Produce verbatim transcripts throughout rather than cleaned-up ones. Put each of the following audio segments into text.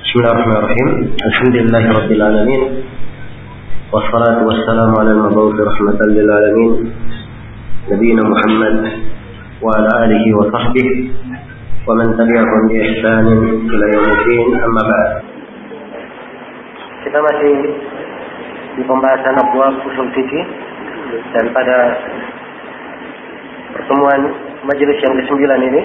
Bismillahirrahmanirrahim. Alhamdulillahi rabbil alamin. Wassalatu wassalamu ala al-mab'uts rahmatan lil alamin. Nabiyina Muhammad wa ala alihi wa sahbihi wa man tabi'ahum bi ihsanin ila yaumil amma ba'd. Kita masih di pembahasan abwab usul fikih, dan pada pertemuan majelis yang kesembilan ini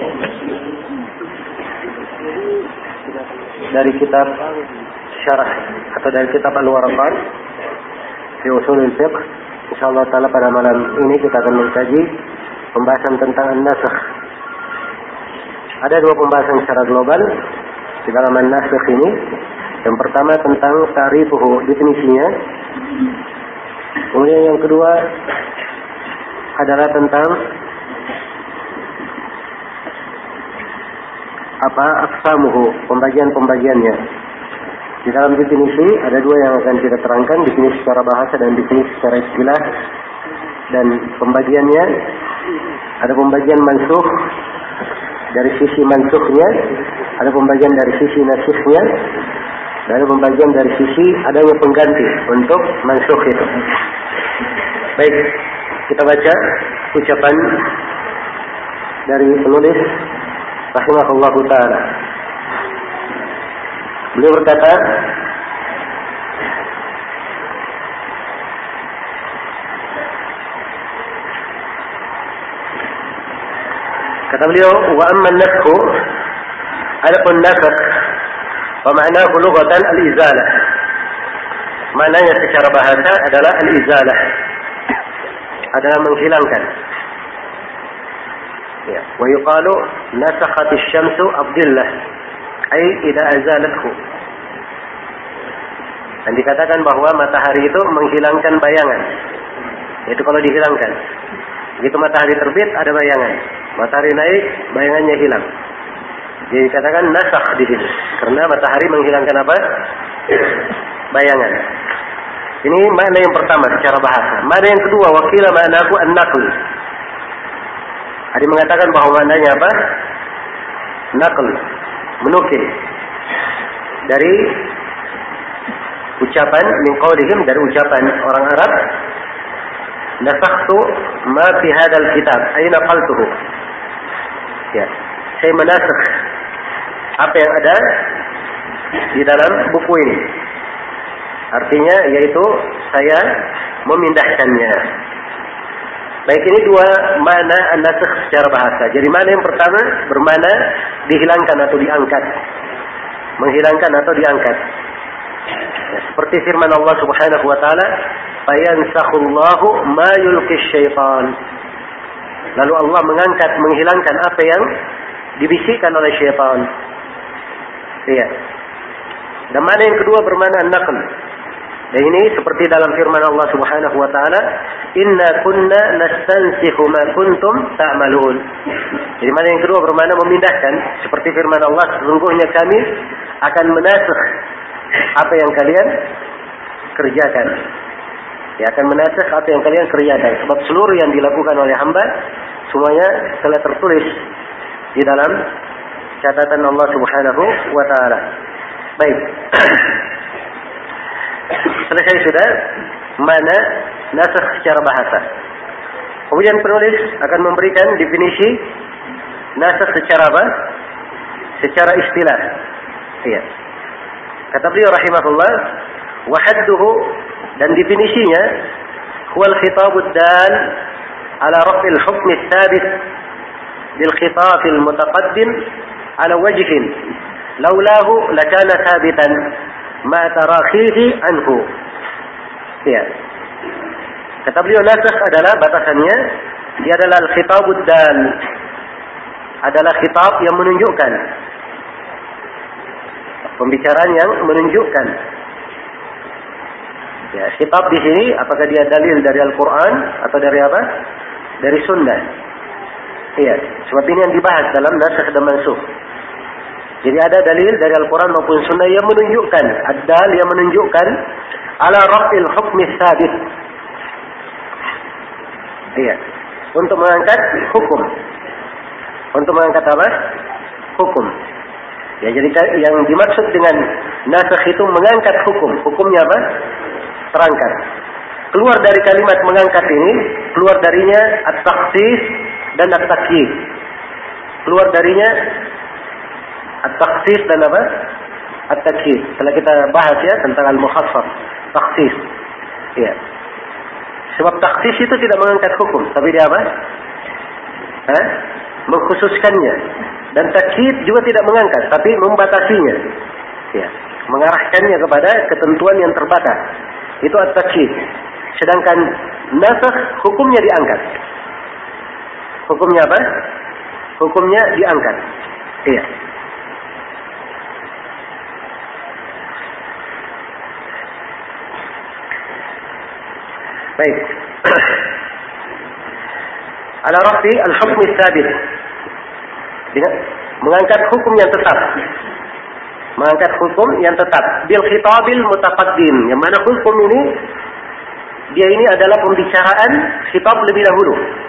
dari kitab syarah atau dari kitab Al-Waraqat fi Ushul Fiqh. Insyaallah taala pada malam ini kita akan mengkaji pembahasan tentang an-nasakh. Ada dua pembahasan secara global di dalam an-nasakh ini. Yang pertama tentang ta'rifuhu, definisinya. Kemudian yang kedua adalah tentang apa aqsamuhu, pembagian-pembagiannya. Di dalam definisi ada dua yang akan kita terangkan, definisi secara bahasa dan definisi secara istilah. Dan pembagiannya ada pembagian mansukh dari sisi mansukhnya, ada pembagian dari sisi nasikhnya, dan ada pembagian dari sisi adanya pengganti untuk mansukh itu. Baik, kita baca ucapan dari penulis rahimahullahu ta'ala. Beliau berkata, kata beliau, wa amma an-nasakh, adapun nasakh, wa ma'nahu lughatan al-izalah. Maknanya secara bahasa adalah al-izalah, adalah menghilangkan. Ya, wa yuqalu nasakhatis syamsu abdillah, ai idza azalathu. Dan dikatakan bahwa matahari itu menghilangkan bayangan. Itu kalau dihilangkan. Begitu matahari terbit ada bayangan. Matahari naik, bayangannya hilang. Jadi dikatakan nasakh di sini karena matahari menghilangkan apa? Bayangan. Ini makna yang pertama secara bahasa. Makna yang kedua, wakila ma'nahu an-naql. Ada mengatakan bahwa maknanya apa? Naql, menukil dari ucapan, min qaulihim, dari ucapan orang Arab, nasakhtu ma fi hadzal kitab, ay naqaltuhu. Ya, saya menasakh apa yang ada di dalam buku ini. Artinya yaitu saya memindahkannya. Baik, ini dua makna an-nasakh secara bahasa. Jadi makna yang pertama bermakna dihilangkan atau diangkat. Menghilangkan atau diangkat. Ya, seperti firman Allah Subhanahu wa taala, "Fayansakhullahu ma yulqis syaitan." Lalu Allah mengangkat, menghilangkan apa yang dibisikkan oleh syaitan. Iya. Dan makna yang kedua bermakna an-naql. Dan ini seperti dalam firman Allah Subhanahu wa taala, "Inna kunna nastansikhu ma kuntum ta'malun." Jadi makna yang kedua bermakna memindahkan, seperti firman Allah, sesungguhnya kami akan menasakh apa yang kalian kerjakan. Ya, akan menasakh apa yang kalian kerjakan. Sebab seluruh yang dilakukan oleh hamba semuanya telah tertulis di dalam catatan Allah Subhanahu wa taala. Baik. Selesai sudah mana nasakh secara bahasa. Kemudian penulis akan memberikan definisi nasakh secara apa? Secara istilah. Iya. Kata beliau rahimahullah, wa hadduhu, dan definisinya, huwal khitabud dal ala raf'il hukm ats-tsabit bil khitab al-mutaqaddim ala wajhin laulahu lakana thabitan ma tarakhihi anhu. Ya. Kata beliau, nasakh adalah batasannya, dia adalah al-khitabud dal, adalah khitab yang menunjukkan, pembicaraan yang menunjukkan. Ya, khitab di sini apakah dia dalil dari Al-Qur'an atau dari apa? Dari sunnah. Iya, sebab ini yang dibahas dalam nasakh dan mansukh. Jadi ada dalil dari Al-Quran maupun Sunnah yang menunjukkan, ad-dal yang menunjukkan ala raf'il hukmi tsabit. Iya, untuk mengangkat hukum. Untuk mengangkat apa? Hukum. Ya, jadi yang dimaksud dengan Nasakh itu mengangkat hukum. Hukumnya apa? Terangkat. Keluar dari kalimat mengangkat ini, keluar darinya at-takhsis dan at-takyid. Keluar darinya at-takhsis dan apa? At-takyid. Setelah kita bahas ya tentang al-mukhassas, takhsis. Ya. Sebab takhsis itu tidak mengangkat hukum, tapi dia apa? Hah? Mengkhususkannya. Dan takyid juga tidak mengangkat, tapi membatasinya. Ya. Mengarahkannya kepada ketentuan yang terbatas. Itu at-takyid. Sedangkan nasakh hukumnya diangkat. Hukumnya apa? Hukumnya diangkat. Iya. Baik. Ala rafi al-hukm ats-tsabit. Mengangkat hukum yang tetap. Mengangkat hukum yang tetap bil khitabil mutaqaddim. Yang mana hukum ini dia ini adalah pembicaraan khitab lebih dahulu.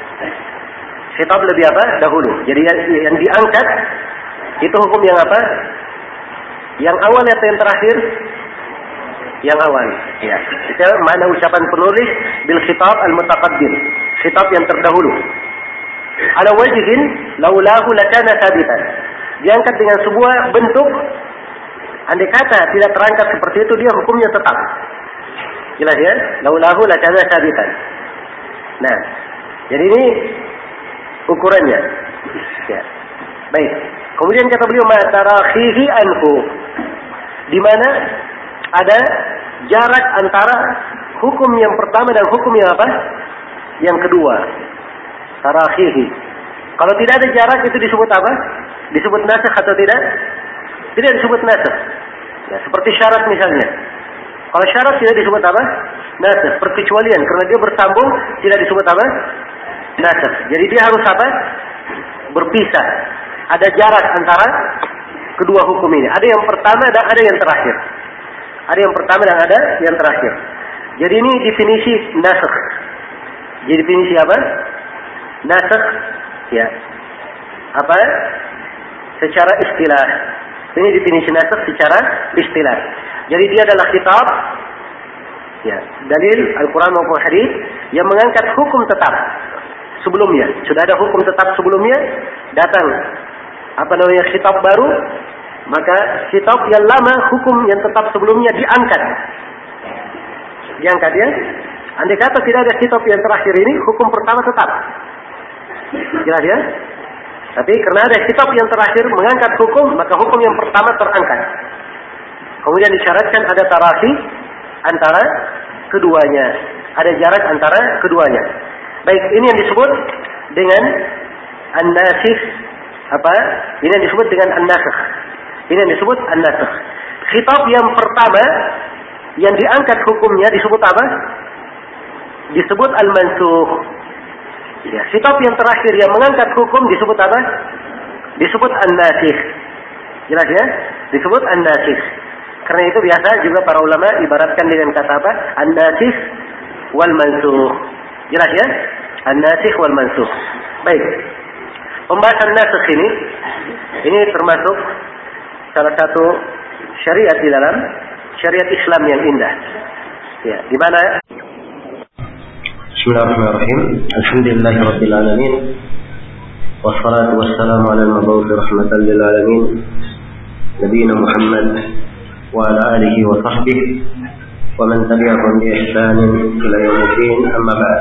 Khitab lebih apa? Dahulu. Jadi yang, yang diangkat itu hukum yang apa? Yang awal atau yang terakhir? Yang awal. Ya. Itu mana ucapan penulis bil khitab al-mutaqaddim. Khitab yang terdahulu. Ala wajhin laulahu lakana thabitan. Diangkat dengan sebuah bentuk, andai kata tidak terangkat seperti itu, dia hukumnya tetap. Jelas ya? Laulahu lakana thabitan. Nah, jadi ini ukurannya. Ya. Baik. Kemudian kata beliau ma tarakhihi anhu. Di mana ada jarak antara hukum yang pertama dan hukum yang apa? Yang kedua. Tarakhihi. Kalau tidak ada jarak itu disebut apa? Disebut nasakh atau tidak? Tidak disebut nasakh. Ya, seperti syarat misalnya. Kalau syarat tidak disebut apa? Nasakh. Perkecualian. Karena dia bersambung tidak disebut apa? Nasakh. Jadi dia harus apa? Berpisah. Ada jarak antara kedua hukum ini. Ada yang pertama dan ada yang terakhir. Ada yang pertama dan ada yang terakhir. Jadi ini definisi nasakh. Jadi definisi apa? Nasakh, ya. Apa? Secara istilah. Ini definisi nasakh secara istilah. Jadi dia adalah kitab, ya, dalil Al-Quran maupun hadis yang mengangkat hukum tetap sebelumnya. Sudah ada hukum tetap sebelumnya, datang apa namanya kitab baru, maka kitab yang lama hukum yang tetap sebelumnya diangkat. Diangkat ya. Andai kata tidak ada kitab yang terakhir ini, hukum pertama tetap. Jelas ya? Tapi karena ada kitab yang terakhir mengangkat hukum, maka hukum yang pertama terangkat. Kemudian disyaratkan ada tarakhi antara keduanya. Ada jarak antara keduanya. Baik, ini yang disebut dengan an-nasikh. Apa? Ini yang disebut dengan an-nasakh. Ini yang disebut an-nasakh. Khitab yang pertama yang diangkat hukumnya disebut apa? Disebut al-mansukh. Ya, khitab yang terakhir yang mengangkat hukum disebut apa? Disebut an-nasikh. Jelas ya? Disebut an-nasikh. Karena itu biasa juga para ulama ibaratkan dengan kata apa? An-nasikh wal mansukh. Jelas ya? An-nasikh wal mansukh. Baik. Pembahasan nasikh ini ini termasuk salah satu syariat di dalam syariat Islam yang indah. Ya, di mana Bismillahirrahmanirrahim. Alhamdulillahirabbil alamin. Wassalatu wassalamu ala al-mab'uts rahmatan lil alamin. Nabiyina Muhammad wa ala alihi wa sahbihi wa man tabi'ahum bi ihsan ila yaumil amma ba'd.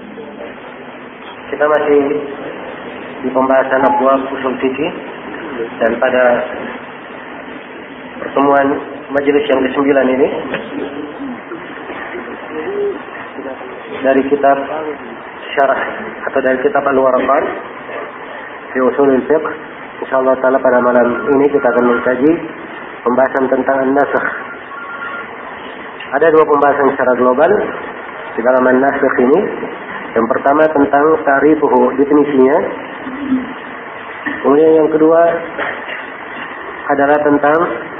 Kita masih di pembahasan abwab usul fikih, dan pada pertemuan majelis yang kesembilan ini dari kitab syarah atau dari kitab Al-Warqat fi Ushulul Fiqh. Insyaallah taala pada malam ini kita akan mengkaji pembahasan tentang an-nasakh. Ada dua pembahasan secara global di dalam an-nasakh ini. Yang pertama tentang ta'rifuhu, definisinya. Kemudian yang kedua adalah tentang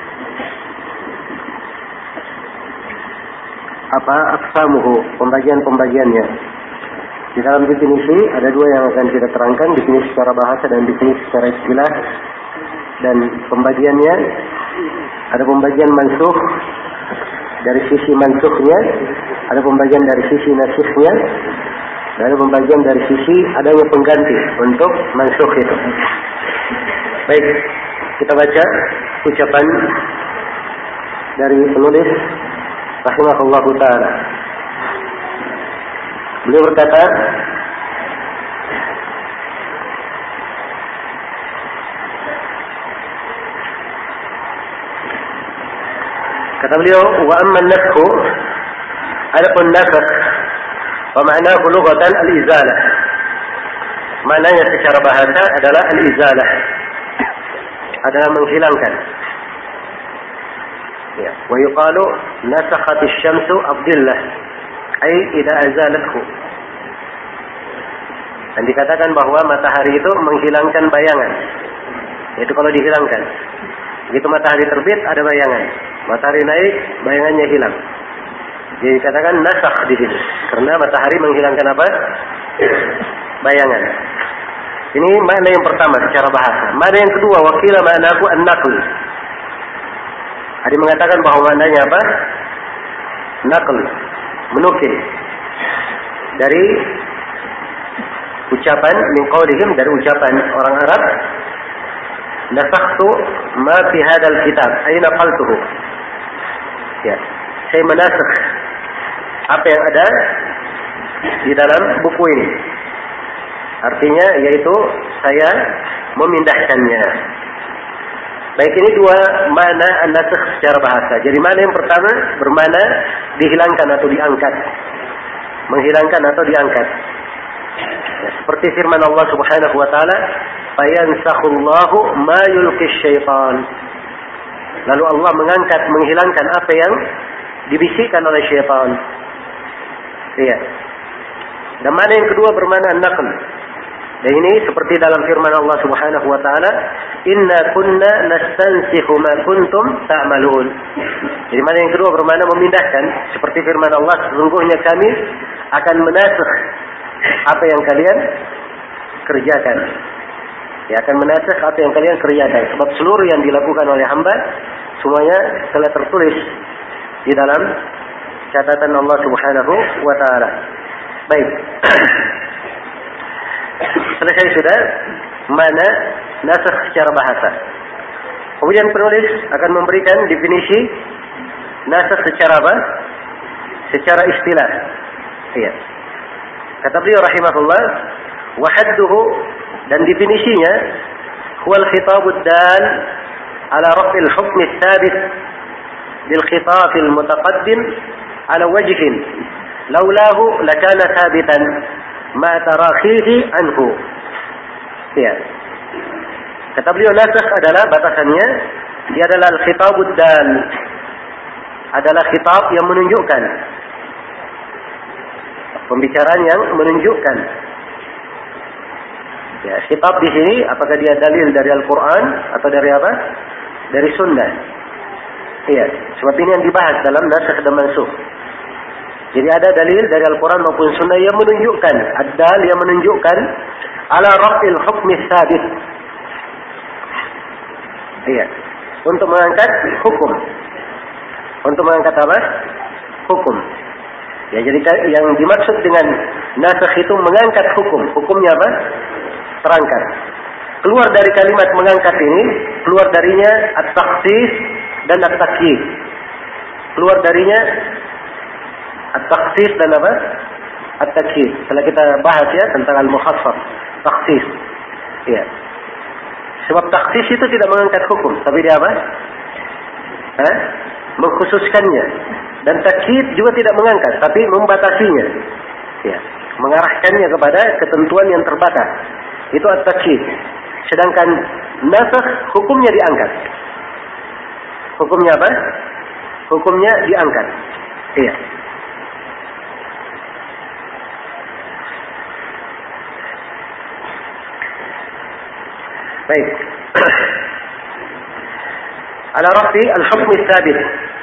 apa aqsamuhu, pembagian-pembagiannya. Di dalam definisi ada dua yang akan kita terangkan, definisi secara bahasa dan definisi secara istilah. Dan pembagiannya ada pembagian mansukh dari sisi mansukhnya, ada pembagian dari sisi nasikhnya, dan ada pembagian dari sisi adanya pengganti untuk mansukh itu. Baik, kita baca ucapan dari penulis rahimahullahu ta'ala. Beliau berkata, kata beliau, wa amma an-nasakh, adapun nasakh, wa ma'nahu lughatan al-izalah. Maknanya secara bahasa adalah al-izalah, adalah menghilangkan. Ya, wa yuqalu nasakhat asy-syamsu ad-dhillah, ai idza azalathu. Dan dikatakan bahwa matahari itu menghilangkan bayangan. Itu kalau dihilangkan. Begitu matahari terbit ada bayangan. Matahari naik, bayangannya hilang. Jadi dikatakan nasakh di sini. Karena matahari menghilangkan apa? Bayangan. Ini makna yang pertama secara bahasa. Makna yang kedua, wakila maknaku an-naql. Ada mengatakan bahwa maknanya apa? Naql, menukil. Dari ucapan min qaulihim, dari ucapan orang Arab, nasakhtu ma fi hadzal kitab, ay naqaltuhu. Ya, saya menasakh apa yang ada di dalam buku ini. Artinya yaitu saya memindahkannya. Baik, ini dua makna an-nasakh secara bahasa. Jadi makna yang pertama bermakna dihilangkan atau diangkat. Menghilangkan atau diangkat. Ya, seperti firman Allah Subhanahu wa taala, "Fayansakhullahu ma yulqis syaitan." Lalu Allah mengangkat, menghilangkan apa yang dibisikkan oleh syaitan. Iya. Dan mana yang kedua bermakna an-naql. Dan ini seperti dalam firman Allah Subhanahu wa taala, "Inna kunna nastansikhu ma kuntum ta'malun." Jadi mana yang kedua bermakna memindahkan, seperti firman Allah, sesungguhnya kami akan menasakh apa yang kalian kerjakan. Ya, akan menasakh apa yang kalian kerjakan. Sebab seluruh yang dilakukan oleh hamba semuanya telah tertulis di dalam catatan Allah Subhanahu wa taala. Baik. Selesai sudah mana nasakh secara bahasa. Kemudian penulis akan memberikan definisi nasakh secara apa? Secara istilah. Iya. Kata beliau rahimahullah, wa hadduhu, dan definisinya, huwal khitabud dal ala raf'il hukm ats-tsabit bil khitab al-mutaqaddim ala wajhin laulahu lakana thabitan ma tarakhihi anhu. Ya. Kata beliau, nasakh adalah batasannya, dia adalah al-khitabud dal, adalah khitab yang menunjukkan, pembicaraan yang menunjukkan. Ya, khitab di sini apakah dia dalil dari Al-Qur'an atau dari apa? Dari sunnah. Iya, sebab ini yang dibahas dalam nasakh dan mansukh. Jadi ada dalil dari Al-Quran maupun Sunnah yang menunjukkan, ad-dal yang menunjukkan ala raf'il hukmi tsabit. Iya, untuk mengangkat hukum. Untuk mengangkat apa? Hukum. Ya, jadi yang dimaksud dengan nasakh itu mengangkat hukum. Hukumnya apa? Terangkat. Keluar dari kalimat mengangkat ini, keluar darinya at-takhsis dan at-takyid. Keluar darinya at-takhsis dan apa? At-takyid. Setelah kita bahas ya tentang al-mukhassas, takhsis. Ya. Sebab takhsis itu tidak mengangkat hukum, tapi dia apa? Hah? Mengkhususkannya. Dan takyid juga tidak mengangkat, tapi membatasinya. Ya, mengarahkannya kepada ketentuan yang terbatas. Itu at-takyid. Sedangkan nasakh hukumnya diangkat. Hukumnya apa? Hukumnya diangkat. Iya. Baik. Ala rafi al-hukm ats-tsabit.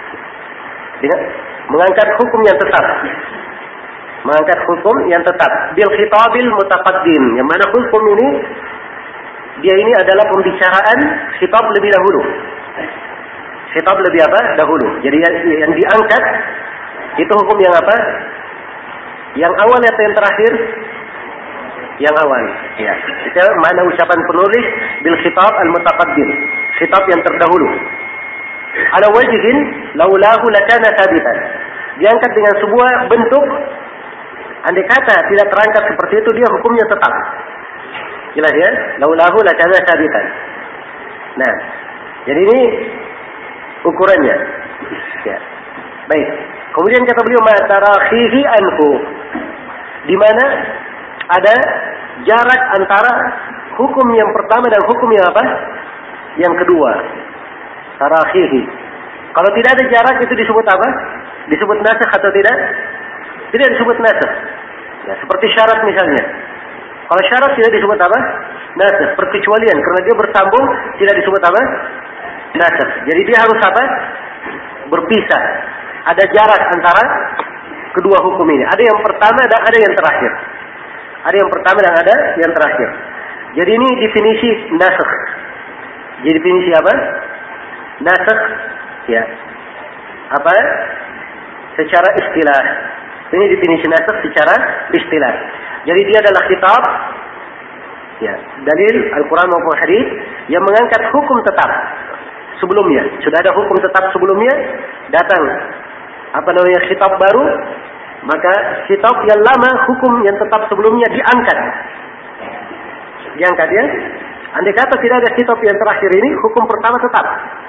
Mengangkat hukum yang tetap. Mengangkat hukum yang tetap bil khitabil mutaqaddim. Yang mana hukum ini dia ini adalah pembicaraan khitab lebih dahulu. Khitab lebih apa? Dahulu. Jadi yang, yang diangkat itu hukum yang apa? Yang awal atau yang terakhir? Yang awal. Ya. Itu mana ucapan penulis bil khitab al-mutaqaddim. Khitab yang terdahulu. Ala wajhin laulahu lakana thabitan. Diangkat dengan sebuah bentuk, andai kata tidak terangkat seperti itu, dia hukumnya tetap. Jelas ya? Laulahu lakana thabitan. Nah, jadi ini ukurannya. Ya. Baik. Kemudian kata beliau matarakhihi anhu. Di mana ada jarak antara hukum yang pertama dan hukum yang apa? Yang kedua. Tarakhihi. Kalau tidak ada jarak itu disebut apa? Disebut nasakh atau tidak? Tidak disebut nasakh. Ya, seperti syarat misalnya. Kalau syarat tidak disebut apa? Nasakh. Perkecualian. Karena dia bersambung tidak disebut apa? Nasakh. Jadi dia harus apa? Berpisah. Ada jarak antara kedua hukum ini. Ada yang pertama dan ada yang terakhir. Ada yang pertama dan ada yang terakhir. Jadi ini definisi nasakh. Jadi definisi apa? Nasakh. Ya. Apa? Secara istilah. Ini definisi nasakh secara istilah. Jadi dia adalah kitab, ya, dalil Al-Quran maupun hadis yang mengangkat hukum tetap sebelumnya. Sudah ada hukum tetap sebelumnya, datang apa namanya kitab baru, maka kitab yang lama hukum yang tetap sebelumnya diangkat. Diangkat ya. Andai kata tidak ada kitab yang terakhir ini, hukum pertama tetap.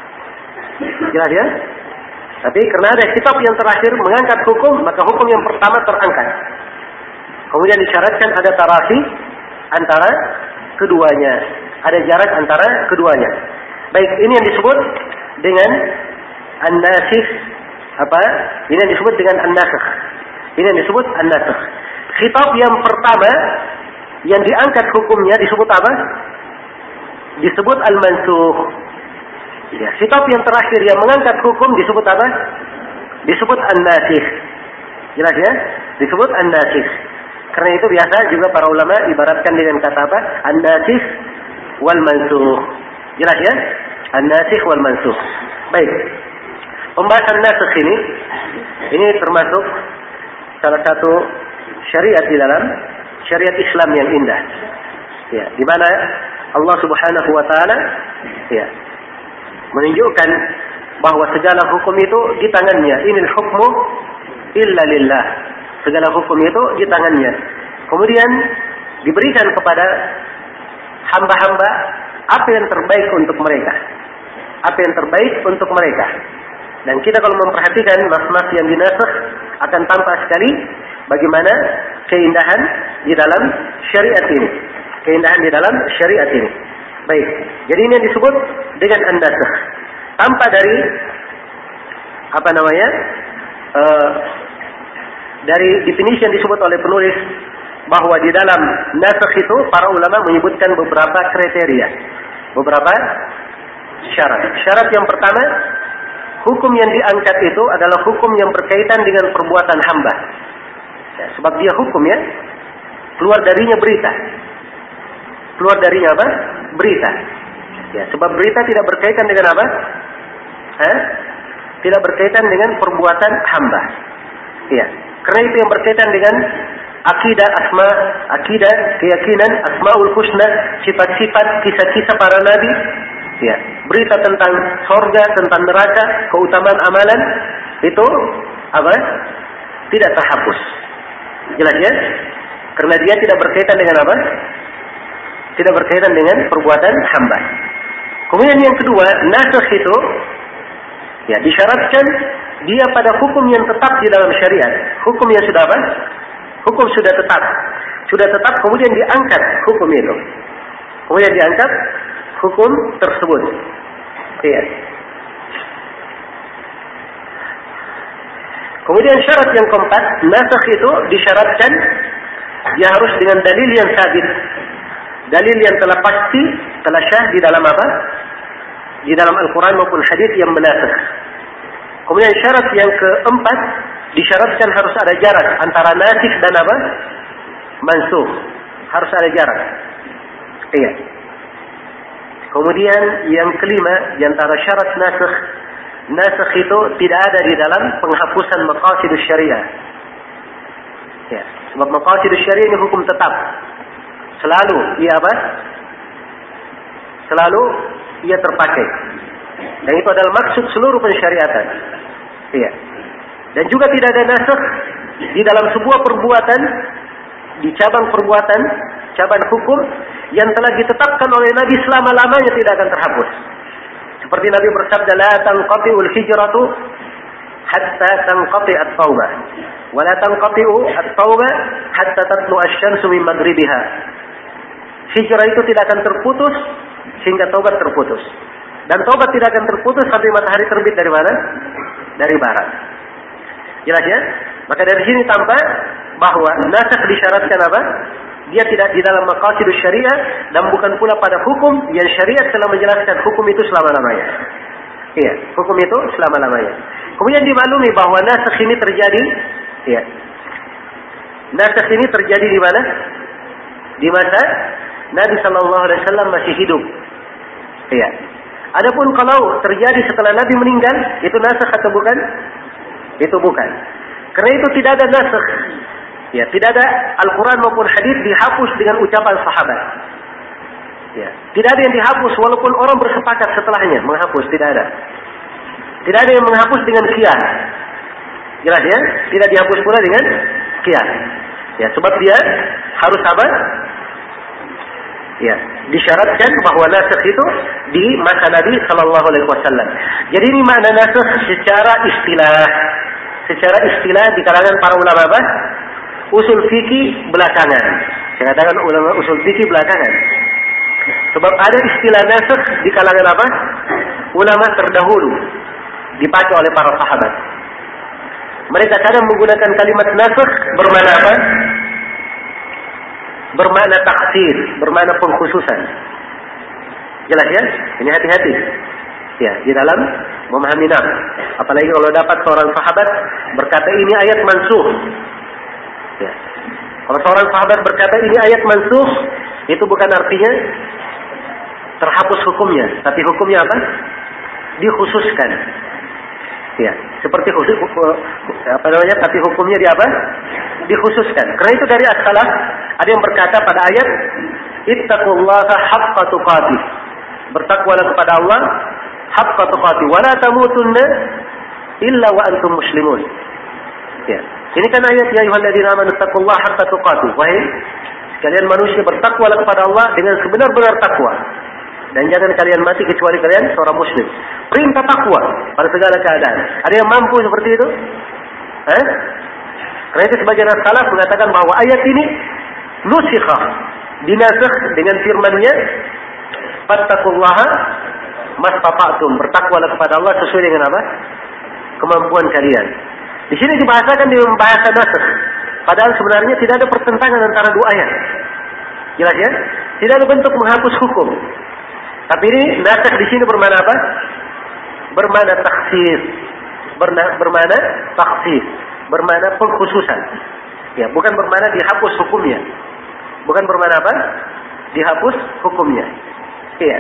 Jelas ya? Tapi karena ada kitab yang terakhir mengangkat hukum, maka hukum yang pertama terangkat. Kemudian disyaratkan ada tarakhi antara keduanya. Ada jarak antara keduanya. Baik, ini yang disebut dengan an-nasikh. Apa? Ini yang disebut dengan an-nasakh. Ini yang disebut an-nasakh. Khitab yang pertama yang diangkat hukumnya disebut apa? Disebut al-mansukh. Ya, khitab yang terakhir yang mengangkat hukum disebut apa? Disebut an-nasikh. Jelas ya? Disebut an-nasikh. Karena itu biasa juga para ulama ibaratkan dengan kata apa? An-nasikh wal mansukh. Jelas ya? An-nasikh wal mansukh. Baik. Pembahasan nasikh ini ini termasuk salah satu syariat di dalam syariat Islam yang indah. Ya, di mana Allah Subhanahu wa taala ya menunjukkan bahwa segala hukum itu di tangannya. Inil hukmu illa lillah. Segala hukum itu di tangannya. Kemudian diberikan kepada hamba-hamba apa yang terbaik untuk mereka. Apa yang terbaik untuk mereka. Dan kita kalau memperhatikan nas-nas yang dinasakh akan tampak sekali bagaimana keindahan di dalam syariat ini. Keindahan di dalam syariat ini. Baik. Jadi ini yang disebut dengan an-nasakh. Tanpa dari apa namanya? Uh, dari definisi yang disebut oleh penulis bahwa di dalam nasakh itu para ulama menyebutkan beberapa kriteria, beberapa syarat. Syarat yang pertama, hukum yang diangkat itu adalah hukum yang berkaitan dengan perbuatan hamba. Ya, sebab dia hukum ya, keluar darinya berita. Keluar darinya apa? Berita. Ya, sebab berita tidak berkaitan dengan apa? Hah? Tidak berkaitan dengan perbuatan hamba. Ya. Karena itu yang berkaitan dengan akidah asma, akidah, keyakinan, asmaul husna, sifat-sifat, kisah-kisah para nabi, ya, berita tentang surga, tentang neraka, keutamaan amalan, itu apa? Tidak terhapus. Jelas ya? Karena dia tidak berkaitan dengan apa? Tidak berkaitan dengan perbuatan hamba. Kemudian yang kedua, nasakh itu ya disyaratkan dia pada hukum yang tetap di dalam syariat. Hukum yang sudah apa? Hukum sudah tetap. Sudah tetap kemudian diangkat hukum itu. Kemudian diangkat hukum tersebut. Iya. Kemudian syarat yang keempat, nasakh itu disyaratkan dia harus dengan dalil yang sabit. Dalil yang telah pasti, telah syah di dalam apa? Di dalam Al-Quran maupun hadis yang menasakh. Kemudian syarat yang keempat, disyaratkan harus ada jarak antara nasikh dan apa? Mansukh. Harus ada jarak. Iya. Kemudian yang kelima, di antara syarat nasikh nasakh itu tidak ada di dalam penghapusan maqasidus syariah. Ya, sebab maqasidus syariah ini hukum tetap. Selalu ia apa? Selalu ia terpakai. Dan itu adalah maksud seluruh pensyariatan. Iya. Dan juga tidak ada nasakh di dalam sebuah perbuatan, di cabang perbuatan, cabang hukum yang telah ditetapkan oleh Nabi selama-lamanya tidak akan terhapus. Seperti Nabi bersabda, la tanqati'ul hijratu hatta tanqati' at-taubah, wa la tanqati'u at-taubah hatta tatlu asy-syamsu min maghribiha. Hijrah itu tidak akan terputus sehingga taubat terputus. Dan taubat tidak akan terputus sampai matahari terbit dari mana? Dari barat. Jelas ya? Maka dari sini tampak bahwa nasakh disyaratkan apa? Dia tidak di dalam maqasidus syariah dan bukan pula pada hukum yang syariat telah menjelaskan hukum itu selama-lamanya. Iya, hukum itu selama-lamanya. Kemudian dimaklumi bahwa nasakh ini terjadi, iya. Nasakh ini terjadi di mana? Di masa Nabi sallallahu alaihi wasallam masih hidup. Iya. Adapun kalau terjadi setelah Nabi meninggal, itu nasakh atau bukan? Itu bukan. Karena itu tidak ada nasakh. Ya, tidak ada Al-Quran maupun hadis dihapus dengan ucapan sahabat. Ya, tidak ada yang dihapus walaupun orang bersepakat setelahnya menghapus, tidak ada. Tidak ada yang menghapus dengan qiyas. Jelas ya? Tidak dihapus pula dengan qiyas. Ya, sebab dia harus apa? Ya, disyaratkan bahwa nasakh itu di masa Nabi sallallahu alaihi wasallam. Jadi ini makna nasakh secara istilah. Secara istilah di kalangan para ulama apa? Usul fikih belakangan. Saya katakan ulama usul fikih belakangan. Sebab ada istilah nasakh di kalangan apa? Ulama terdahulu dipakai oleh para sahabat. Mereka kadang menggunakan kalimat nasakh bermakna apa? Bermakna takhsis, bermakna pengkhususan. Jelas ya? Ini hati-hati. Ya, di dalam memahami nas. Apalagi kalau dapat seorang sahabat berkata ini ayat mansukh. Ya. Kalau seorang sahabat berkata ini ayat mansukh, itu bukan artinya terhapus hukumnya, tapi hukumnya apa? Dikhususkan. Ya, seperti khusus apa namanya? Tapi hukumnya di apa? Dikhususkan. Karena itu dari as-salaf ada yang berkata pada ayat ittaqullaha haqqa tuqatih. Bertakwalah kepada Allah haqqa tuqatih wa la tamutunna illa wa antum muslimun. Ya. Ini kan ayat ya ayyuhalladzina amanu taqullaha haqqa tuqatih. Wahai sekalian manusia, bertakwalah kepada Allah dengan sebenar-benar takwa. Dan jangan kalian mati kecuali kalian seorang muslim. Perintah takwa pada segala keadaan. Ada yang mampu seperti itu? Eh? Karena itu sebagian salaf mengatakan bahwa ayat ini nusikha, dinasakh dengan firman-Nya fattaqullaha mastata'tum. Bertakwalah kepada Allah sesuai dengan apa? Kemampuan kalian. Di sini dibahasakan dengan bahasa nasakh. Padahal sebenarnya tidak ada pertentangan antara dua ayat. Jelas ya? Tidak ada bentuk menghapus hukum. Tapi ini nasakh di sini bermakna apa? Bermakna takhsis. Bermakna takhsis. Bermakna pengkhususan. Ya, bukan bermakna dihapus hukumnya. Bukan bermakna apa? Dihapus hukumnya. Iya.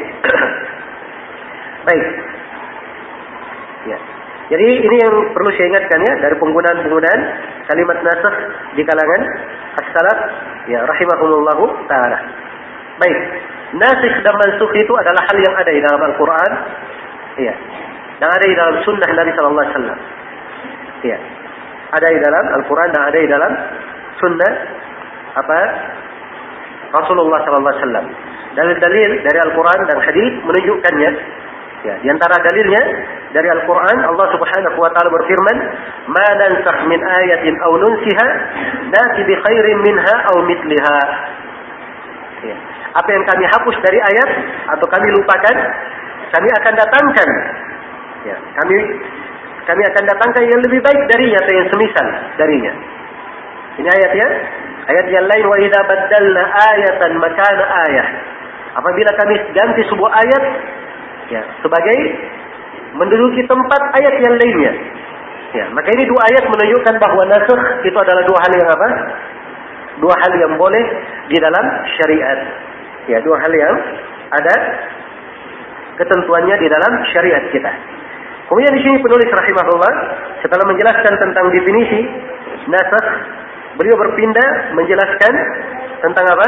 Baik. Ya. Jadi ini yang perlu saya ingatkan ya, dari penggunaan-penggunaan kalimat nasakh di kalangan as-salaf ya rahimahumullahu taala. Baik. Nasikh dan mansukh itu adalah hal yang ada di dalam Al-Quran, iya, dan ada di dalam Sunnah Nabi Sallallahu Alaihi Wasallam, iya, ada di dalam Al-Quran dan ada di dalam Sunnah apa Rasulullah Sallallahu Alaihi Wasallam. Dalil-dalil dari Al-Quran dan hadis menunjukkannya. Ya, di antara dalilnya dari Al-Quran, Allah Subhanahu Wa Taala berfirman, "Ma nansakh min ayatin aw nunsiha, na'ti bi khairin minha aw mithliha." Ya. Apa yang kami hapus dari ayat atau kami lupakan, kami akan datangkan. Ya, kami kami akan datangkan yang lebih baik darinya atau yang semisal darinya. Ini ayatnya, ayat yang lain, wa idza baddalna ayatan makana ayah. Apabila kami ganti sebuah ayat ya sebagai menduduki tempat ayat yang lainnya. Ya, maka ini dua ayat menunjukkan bahwa nasakh itu adalah dua hal yang apa? Dua hal yang boleh di dalam syariat. Ya, dua hal yang ada ketentuannya di dalam syariat kita. Kemudian di sini penulis rahimahullah setelah menjelaskan tentang definisi nasakh, beliau berpindah menjelaskan tentang apa?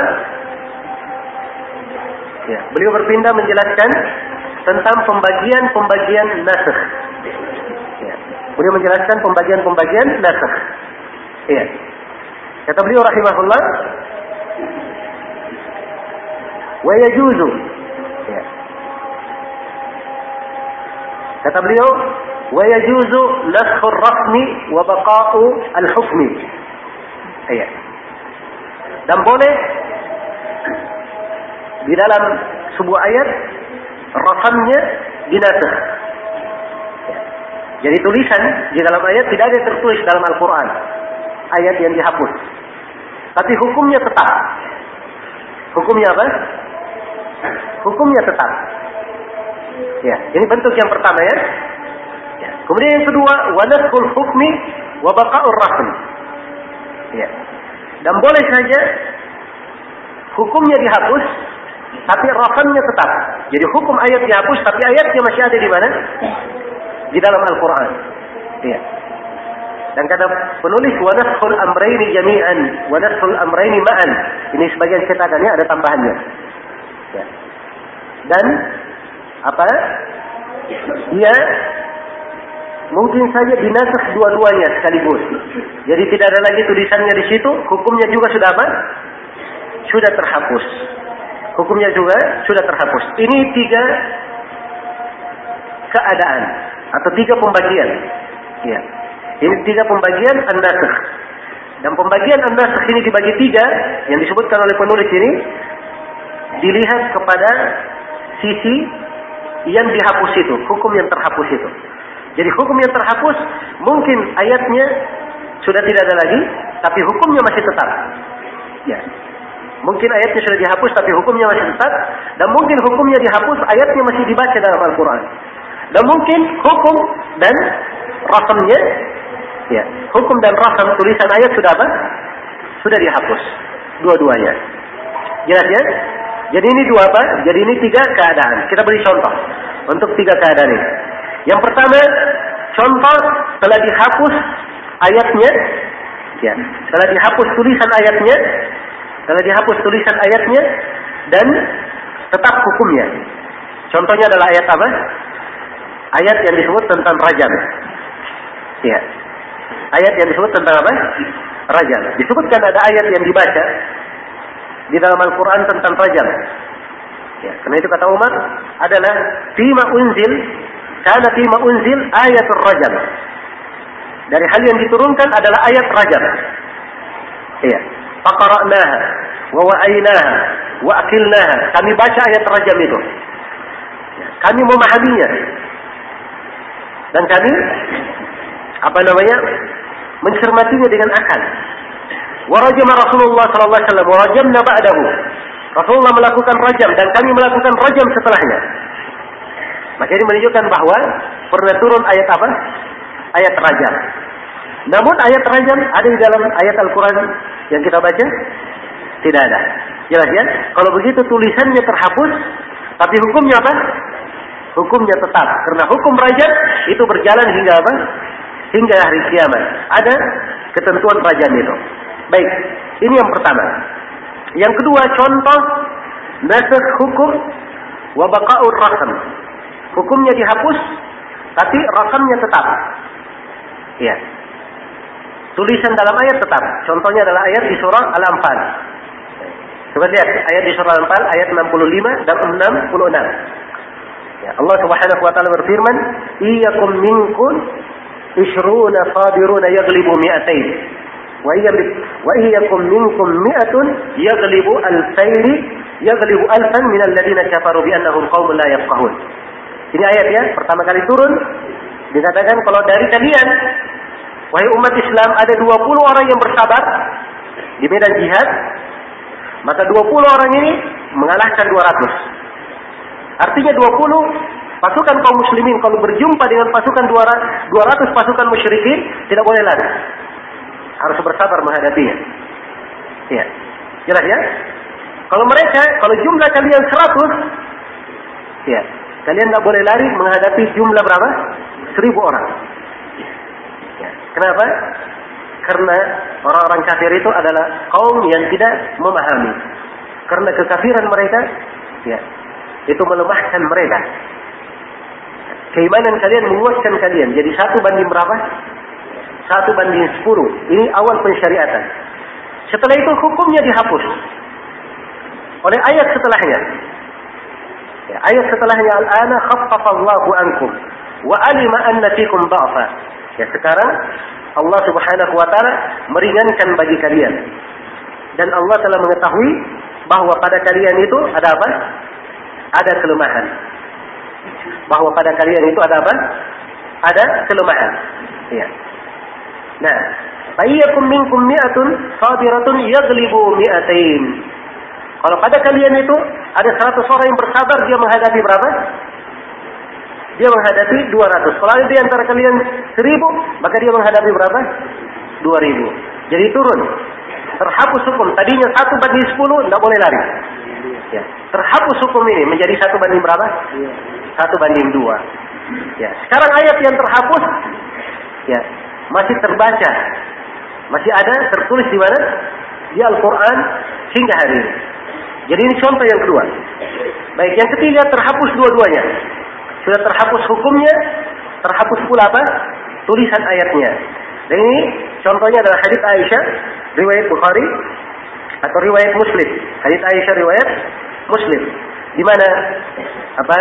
Ya, beliau berpindah menjelaskan tentang pembagian-pembagian nasakh. Ya, beliau menjelaskan pembagian-pembagian nasakh. Iya. Kata beliau rahimahullah, wa yajuzu. Ya. Kata beliau, wa yajuzu naskhur rasmi wa baqa'u al-hukmi. Iya. Dan boleh di dalam sebuah ayat rasamnya dinasakh. Ya. Jadi tulisan di dalam ayat tidak ada yang tertulis dalam Al-Quran, ayat yang dihapus. Tapi hukumnya tetap. Hukumnya apa? Hukumnya tetap. Ya, ini bentuk yang pertama ya. Ya. Kemudian yang kedua, wa naskhul hukmi wa baqa'ur rasm. Ya. Dan boleh saja hukumnya dihapus, tapi rasamnya tetap. Jadi hukum ayat dihapus, tapi ayatnya masih ada di mana? Di dalam Al-Quran. Ya. Dan kata penulis, wa naskhul amrayni jami'an wa naskhul amrayni ma'an. Ini sebagian cetakannya ada tambahannya. Ya. Dan apa? Dia mungkin saja dinasakh dua-duanya sekaligus. Jadi tidak ada lagi tulisannya di situ, hukumnya juga sudah apa? Sudah terhapus. Hukumnya juga sudah terhapus. Ini tiga keadaan atau tiga pembagian. Ya. Ini tiga pembagian an-nasakh. Dan pembagian an-nasakh ini dibagi tiga yang disebutkan oleh penulis ini dilihat kepada sisi yang dihapus itu, hukum yang terhapus itu. Jadi hukum yang terhapus mungkin ayatnya sudah tidak ada lagi, tapi hukumnya masih tetap. Ya. Mungkin ayatnya sudah dihapus, tapi hukumnya masih tetap. Dan mungkin hukumnya dihapus, ayatnya masih dibaca dalam Al-Quran. Dan mungkin hukum dan rasamnya, ya, hukum dan rasam tulisan ayat sudah apa? Sudah dihapus. Dua-duanya. Jelas ya? Jadi ini dua apa? Jadi ini tiga keadaan. Kita beri contoh untuk tiga keadaan ini. Yang pertama, contoh telah dihapus ayatnya, ya, telah dihapus tulisan ayatnya, telah dihapus tulisan ayatnya, dan tetap hukumnya. Contohnya adalah ayat apa? Ayat yang disebut tentang rajam. Ya, ayat yang disebut tentang apa? Rajam. Disebutkan ada ayat yang dibaca di dalam Al-Quran tentang rajam. Ya, karena itu kata Umar adalah fima unzil, karena fima unzil ayatul rajam. Dari hal yang diturunkan adalah ayat rajam. Iya. Faqara'naha wa wa'aynaha wa aqilnaha. Kami baca ayat rajam itu. Ya, kami memahaminya. Dan kami apa namanya? mencermatinya dengan akal. Wa rajama Rasulullah sallallahu alaihi wasallam wa rajamna ba'dahu. Rasulullah melakukan rajam dan kami melakukan rajam setelahnya. Maka ini menunjukkan bahwa pernah turun ayat apa? Ayat rajam. Namun ayat rajam ada di dalam ayat Al-Quran yang kita baca? Tidak ada. Jelas ya? Kalau begitu tulisannya terhapus, tapi hukumnya apa? Hukumnya tetap. Karena hukum rajam itu berjalan hingga apa? Hingga hari kiamat. Ada ketentuan rajam itu. Baik, ini yang pertama. Yang kedua, contoh nasakh hukum wa baqa'ur rasam. Hukumnya dihapus, tapi rasamnya tetap. Ya. Tulisan dalam ayat tetap. Contohnya adalah ayat di surah Al-Anfal. Coba lihat ayat di surah Al-Anfal ayat enam puluh lima dan enam puluh enam. Ya, Allah Subhanahu wa taala berfirman, "Iyyakum minkum ishruna sabiruna yaghlibu mi'atain." Wa iyyakum minkum mi'atun yaghlibu alfayn yaghlibu alfan min alladziina kafaru bi annahum qaumun la yafqahun. Ini ayat ya, pertama kali turun dikatakan kalau dari kalian wahai umat Islam ada dua puluh orang yang bersabar di medan jihad, maka dua puluh orang ini mengalahkan dua ratus. Artinya dua puluh pasukan kaum muslimin kalau berjumpa dengan pasukan dua ratus pasukan musyrikin tidak boleh lari. Harus bersabar menghadapinya. Ya. Jelas ya? Kalau mereka, kalau jumlah kalian seratus, ya, kalian tidak boleh lari menghadapi jumlah berapa? seribu orang. Ya. Kenapa? Karena orang-orang kafir itu adalah kaum yang tidak memahami. Karena kekafiran mereka, ya, itu melemahkan mereka. Keimanan kalian menguatkan kalian. Jadi satu banding berapa? Satu banding sepuluh. Ini awal pensyariatan. Setelah itu hukumnya dihapus oleh ayat setelahnya. Ya, ayat setelahnya, al-ana khaffafallahu ankum wa alima anna fikum dha'fa. Ya, sekarang Allah Subhanahu wa taala meringankan bagi kalian. Dan Allah telah mengetahui bahwa pada kalian itu ada apa? Ada kelemahan. Bahwa pada kalian itu ada apa? Ada kelemahan. Ya. Nah, ayyakum minkum mi'atun sabiratun yaghlibu mi'atain. Kalau pada kalian itu ada seratus orang yang bersabar, dia menghadapi berapa? Dia menghadapi dua ratus. Kalau ada di antara kalian seribu, maka dia menghadapi berapa? dua ribu. Jadi turun. Terhapus hukum. Tadinya satu banding sepuluh, tidak boleh lari. Ya. Terhapus hukum ini menjadi satu banding berapa? Satu banding dua. Ya. Sekarang ayat yang terhapus, ya, masih terbaca, masih ada tertulis di mana? Di Al-Quran hingga hari ini. Jadi ini contoh yang kedua. Baik, yang ketiga terhapus dua-duanya. Sudah terhapus hukumnya, terhapus pula apa? Tulisan ayatnya. Dan ini contohnya adalah hadits Aisyah riwayat Bukhari atau riwayat Muslim. Hadits Aisyah riwayat Muslim. Di mana apa?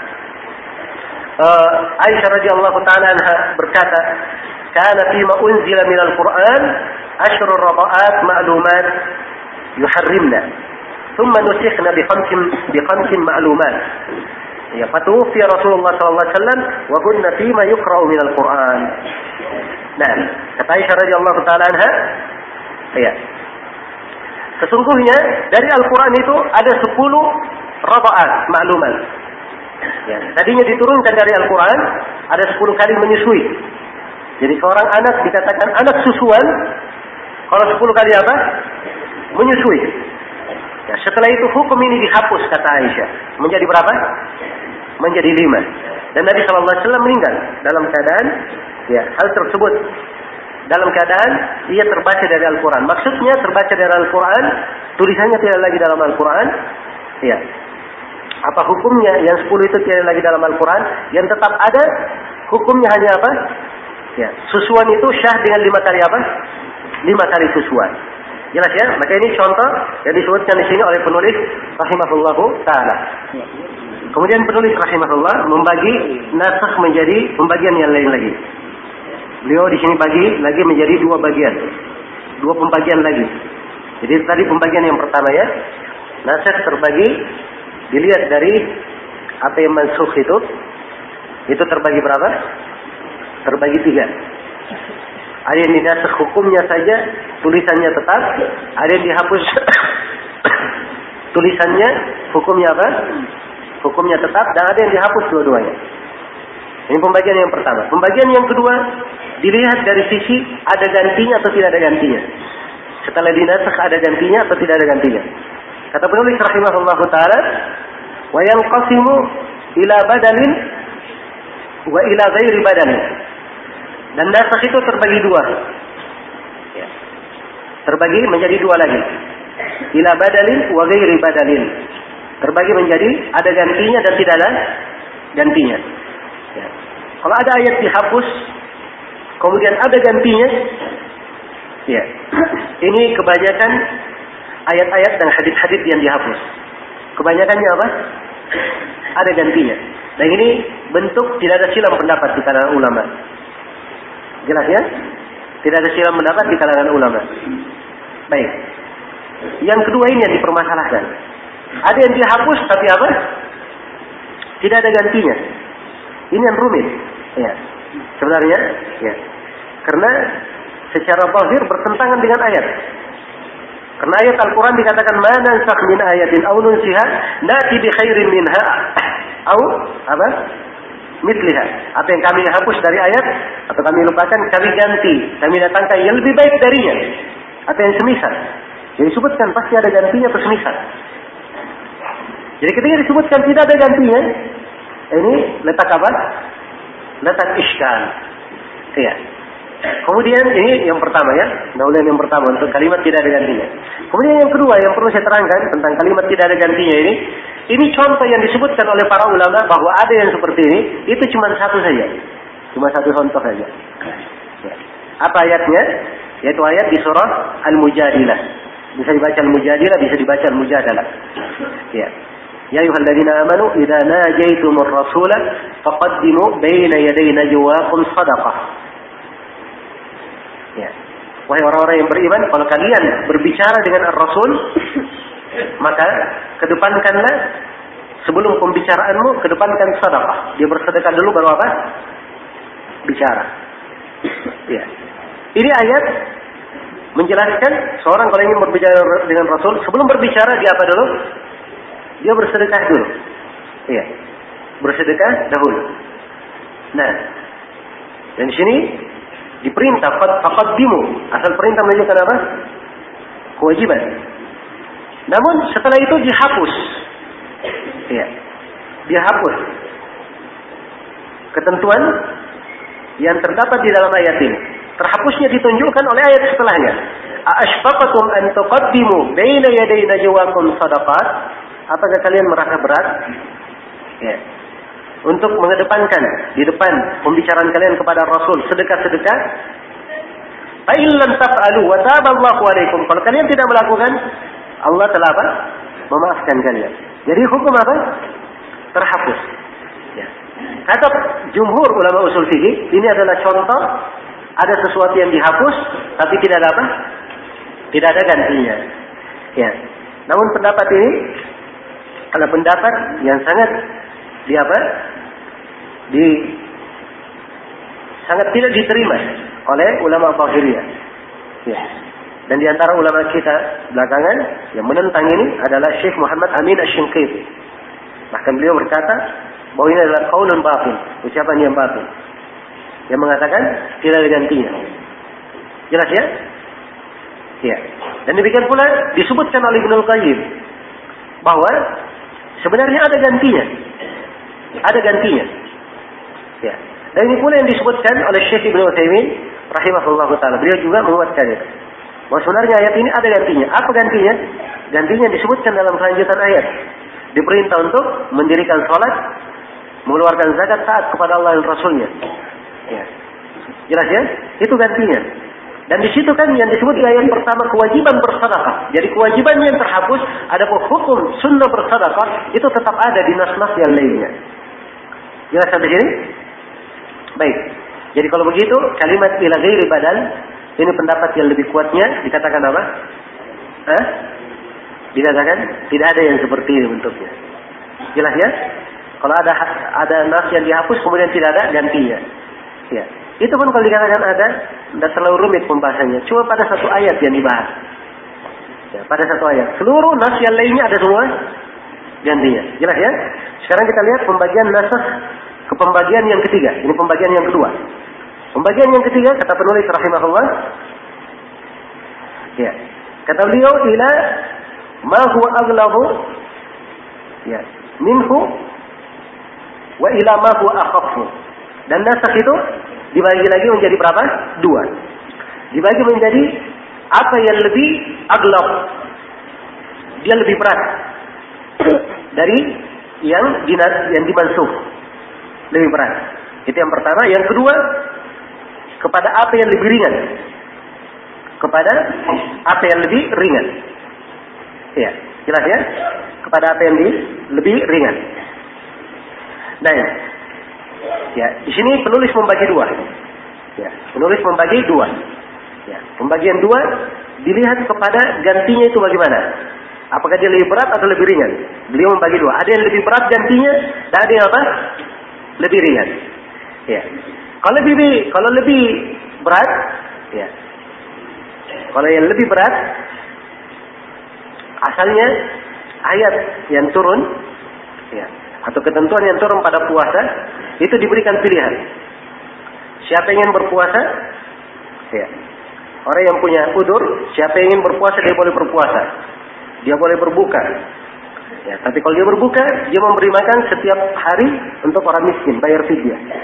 Uh, Aisyah radhiyallahu taala anha berkata, "Kana fima unzila minal Qur'an asyrul rada'at ma'lumat yuharrimna. Thumma nusikhna bi khamsin bi khamsin ma'lumat." Ya, fatuwfi Rasulullah sallallahu alaihi wasallam wa kunna fima yuqra'u minal Qur'an. Nah, kata Aisyah radhiyallahu taala anha, ya. Sesungguhnya dari Al-Qur'an itu ada sepuluh rada'at ma'lumat. Ya, tadinya diturunkan dari Al-Quran ada sepuluh kali menyusui. Jadi seorang anak dikatakan anak susuan kalau sepuluh kali apa? Menyusui. Ya, setelah itu hukum ini dihapus kata Aisyah. Menjadi berapa? Menjadi lima. Dan Nabi shallallahu alaihi wasallam meninggal dalam keadaan, ya, hal tersebut dalam keadaan ia terbaca dari Al-Quran. Maksudnya terbaca dari Al-Quran, tulisannya tidak lagi dalam Al-Quran. Ya. Apa hukumnya yang sepuluh itu tidak lagi dalam Al-Quran? Yang tetap ada hukumnya hanya apa? Ya, susuan itu syah dengan lima kali apa? Lima kali susuan. Jelas ya? Maka ini contoh yang disebutkan di sini oleh penulis rahimahullahu taala. Kemudian penulis rahimahullah membagi nasakh menjadi pembagian yang lain lagi. Beliau di sini bagi lagi menjadi dua bagian, dua pembagian lagi. Jadi tadi pembagian yang pertama ya, nasakh terbagi dilihat dari apa yang mansukh itu, itu terbagi berapa? Terbagi tiga. Ada yang dinasakh hukumnya saja, tulisannya tetap. Ada yang dihapus tulisannya, hukumnya apa? Hukumnya tetap. Dan ada yang dihapus dua-duanya. Ini pembagian yang pertama. Pembagian yang kedua, dilihat dari sisi ada gantinya atau tidak ada gantinya. Setelah dinasakh ada gantinya atau tidak ada gantinya. Kata penulis rahimahullahu taala, wa yanqasimu ila badalin wa ila ghairi badalin. Dan nasakh itu terbagi dua. Ya. Terbagi menjadi dua lagi. Ila badalin wa ghairi badalin. Terbagi menjadi ada gantinya dan tidak ada gantinya. Ya. Kalau ada ayat dihapus, kemudian ada gantinya, ya. Ini kebanyakan ayat-ayat dan hadis-hadis yang dihapus. Kebanyakannya apa? Ada gantinya. Dan ini bentuk tidak ada silang pendapat di kalangan ulama. Jelas ya? Tidak ada silang pendapat di kalangan ulama. Baik. Yang kedua ini yang dipermasalahkan. Ada yang dihapus tapi apa? Tidak ada gantinya. Ini yang rumit. Ya. Sebenarnya, ya. Karena secara zahir bertentangan dengan ayat. Karena ayat Al-Quran dikatakan ma nansakh min ayatin aw nunsiha nati bi khairin minha aw apa? Mithliha. Apa yang kami hapus dari ayat atau kami lupakan kami ganti, kami datangkan yang lebih baik darinya. Atau yang semisal. Jadi disebutkan pasti ada gantinya atau semisal. Jadi ketika disebutkan tidak ada gantinya, ini letak apa? letak iskal. Ya. Kemudian ini yang pertama ya, daulan yang pertama untuk kalimat tidak ada gantinya. Kemudian yang kedua yang perlu saya terangkan tentang kalimat tidak ada gantinya ini, ini contoh yang disebutkan oleh para ulama bahwa ada yang seperti ini, itu cuma satu saja, cuma satu contoh saja. Ya. Apa ayatnya? Yaitu ayat di surah Al-Mujadilah. Bisa dibaca Al-Mujadilah, bisa dibaca Al-Mujadalah. Ya. Ya ayyuhalladzina amanu idza najaitumur rasula faqaddimu baina yaday najwaakum shadaqah. Ya. Wahai orang-orang yang beriman, kalau kalian berbicara dengan Ar-Rasul, maka kedepankanlah sebelum pembicaraanmu, kedepankan sedekah. Dia bersedekah dulu baru apa? Bicara. Ya. Ini ayat menjelaskan seorang kalau ingin berbicara dengan Rasul, sebelum berbicara dia apa dulu? Dia bersedekah dulu. Iya. Bersedekah dahulu. Nah, dan di sini diperintah faqaddimu. Asal perintah menunjukkan apa? Kewajiban. Namun setelah itu dihapus. Iya. Dihapus ketentuan yang terdapat di dalam ayat ini. Terhapusnya ditunjukkan oleh ayat setelahnya. A'ashfaqatum an tuqaddimu baina yaday najwaakum shadaqat? Apakah kalian merasa berat? Ya. Untuk mengedepankan di depan pembicaraan kalian kepada Rasul sedekah-sedekah. Fa illam taf'alu wa taballahu alaikum. Kalau kalian tidak melakukan, Allah telah apa? Memaafkan kalian. Jadi hukum apa? Terhapus. Ya. Kata jumhur ulama usul fikih, ini adalah contoh ada sesuatu yang dihapus tapi tidak ada apa? Tidak ada gantinya. Ya. Namun pendapat ini adalah pendapat yang sangat di apa? Di sangat tidak diterima oleh ulama Zahiriyah. Ya. Dan di antara ulama kita belakangan yang menentang ini adalah Syekh Muhammad Amin Asy-Shinqiti. Bahkan beliau berkata bahwa ini adalah qaulun batil, ucapan yang batil, yang mengatakan tidak ada gantinya. Jelas ya? Ya. Dan demikian pula disebutkan oleh Ibnu Qayyim bahwa sebenarnya ada gantinya. Ada gantinya. Ya. Dan ini pula yang disebutkan oleh Syekh Ibnu Utsaimin rahimahullahu taala. Beliau juga menguatkan itu. Bahwa sebenarnya ayat ini ada gantinya. Apa gantinya? Gantinya disebutkan dalam kelanjutan ayat. Diperintah untuk mendirikan salat, mengeluarkan zakat, taat kepada Allah dan Rasulnya. Ya. Jelas ya? Itu gantinya. Dan di situ kan yang disebut di ayat pertama kewajiban bersedekah. Jadi kewajiban yang terhapus, adapun hukum sunnah bersedekah itu tetap ada di nas-nas yang lainnya. Jelas sampai sini? Baik. Jadi kalau begitu kalimat ila ghairi badal ini pendapat yang lebih kuatnya dikatakan apa? Hah? Dikatakan tidak ada yang seperti ini bentuknya. Jelas ya? Kalau ada ada nas yang dihapus kemudian tidak ada gantinya. Ya. Itu pun kalau dikatakan ada, tidak terlalu rumit pembahasannya. Cuma pada satu ayat yang dibahas. Ya, pada satu ayat. Seluruh nas yang lainnya ada semua gantinya. Jelas ya? Sekarang kita lihat pembagian nasakh ke pembagian yang ketiga. Ini pembagian yang kedua. Pembagian yang ketiga kata penulis rahimahullah. Ya. Kata beliau ila ma huwa aghlabu ya minhu wa ila ma huwa akhaffu. Dan nasakh itu dibagi lagi menjadi berapa? Dua. Dibagi menjadi apa yang lebih aglab. Dia lebih berat dari yang dinas, yang dimansuh. Lebih berat. Itu yang pertama. Yang kedua, kepada apa yang lebih ringan. Kepada apa yang lebih ringan. Ya, jelas ya? Kepada apa yang lebih ringan. Nah, ya. Ya, di sini penulis membagi dua. Ya, penulis membagi dua. Ya, pembagian dua dilihat kepada gantinya itu bagaimana. Apakah dia lebih berat atau lebih ringan? Beliau membagi dua. Ada yang lebih berat gantinya, dan ada yang apa? Lebih ringan. Ya. Kalau lebih kalau lebih berat, ya. Kalau yang lebih berat asalnya ayat yang turun, ya, atau ketentuan yang turun pada puasa itu diberikan pilihan. Siapa yang ingin berpuasa? Ya. Orang yang punya udur, siapa yang ingin berpuasa dia boleh berpuasa. Dia boleh berbuka. Ya, tapi kalau dia berbuka, dia memberi makan setiap hari untuk orang miskin, bayar fidyah.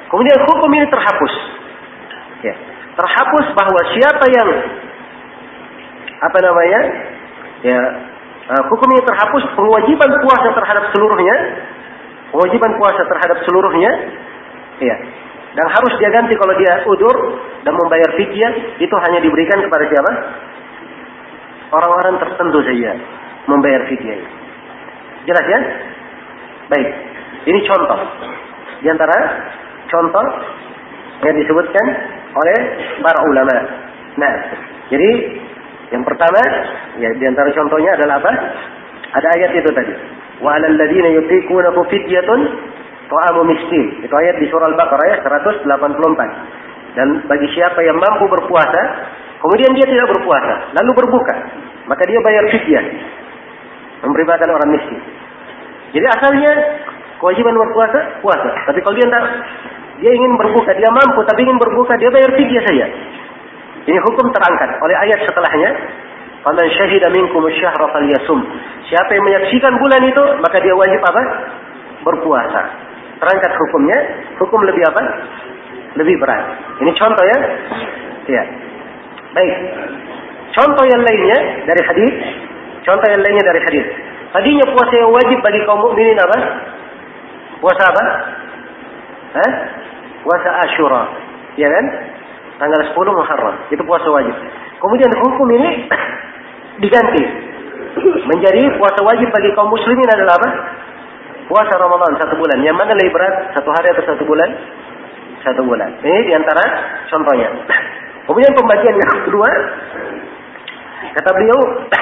Kemudian hukum ini terhapus. Ya. Terhapus bahwa siapa yang apa namanya? Ya, uh, hukum ini terhapus, kewajiban puasa terhadap seluruhnya, kewajiban puasa terhadap seluruhnya, ya. Dan harus dia ganti kalau dia udzur dan membayar fidyah, itu hanya diberikan kepada siapa? Orang-orang tertentu saja membayar fidyah. Jelas ya? Baik. Ini contoh. Di antara contoh yang disebutkan oleh para ulama. Nah, jadi yang pertama, ya di antara contohnya adalah apa? Ada ayat itu tadi. Wa 'alal ladzina yutiqunahu fidyatun ta'amu miskin. Itu ayat di surah Al-Baqarah ya seratus delapan puluh empat. Dan bagi siapa yang mampu berpuasa, kemudian dia tidak berpuasa, lalu berbuka, maka dia bayar fidyah. Memberi makan orang miskin. Jadi asalnya kewajiban berpuasa, puasa. Tapi kalau dia tidak, dia ingin berbuka, dia mampu tapi ingin berbuka, dia bayar fidyah saja. Ini hukum terangkat oleh ayat setelahnya. Faman syahida minkum asy-syahra falyasum. Siapa yang menyaksikan bulan itu, maka dia wajib apa? Berpuasa. Terangkat hukumnya, hukum lebih apa? Lebih berat. Ini contoh ya. Ya. Baik. Contoh yang lainnya dari hadis, contoh yang lainnya dari hadis. Tadinya puasa yang wajib bagi kaum mukminin apa? Puasa apa? Hah? Puasa Asyura. Ya kan? Tanggal sepuluh Muharram. Itu puasa wajib. Kemudian hukum ini diganti menjadi puasa wajib bagi kaum muslimin adalah apa? Puasa Ramadan satu bulan. Yang mana lebih berat? Satu hari atau satu bulan? Satu bulan. Ini diantara contohnya. Kemudian pembagian yang kedua, kata beliau,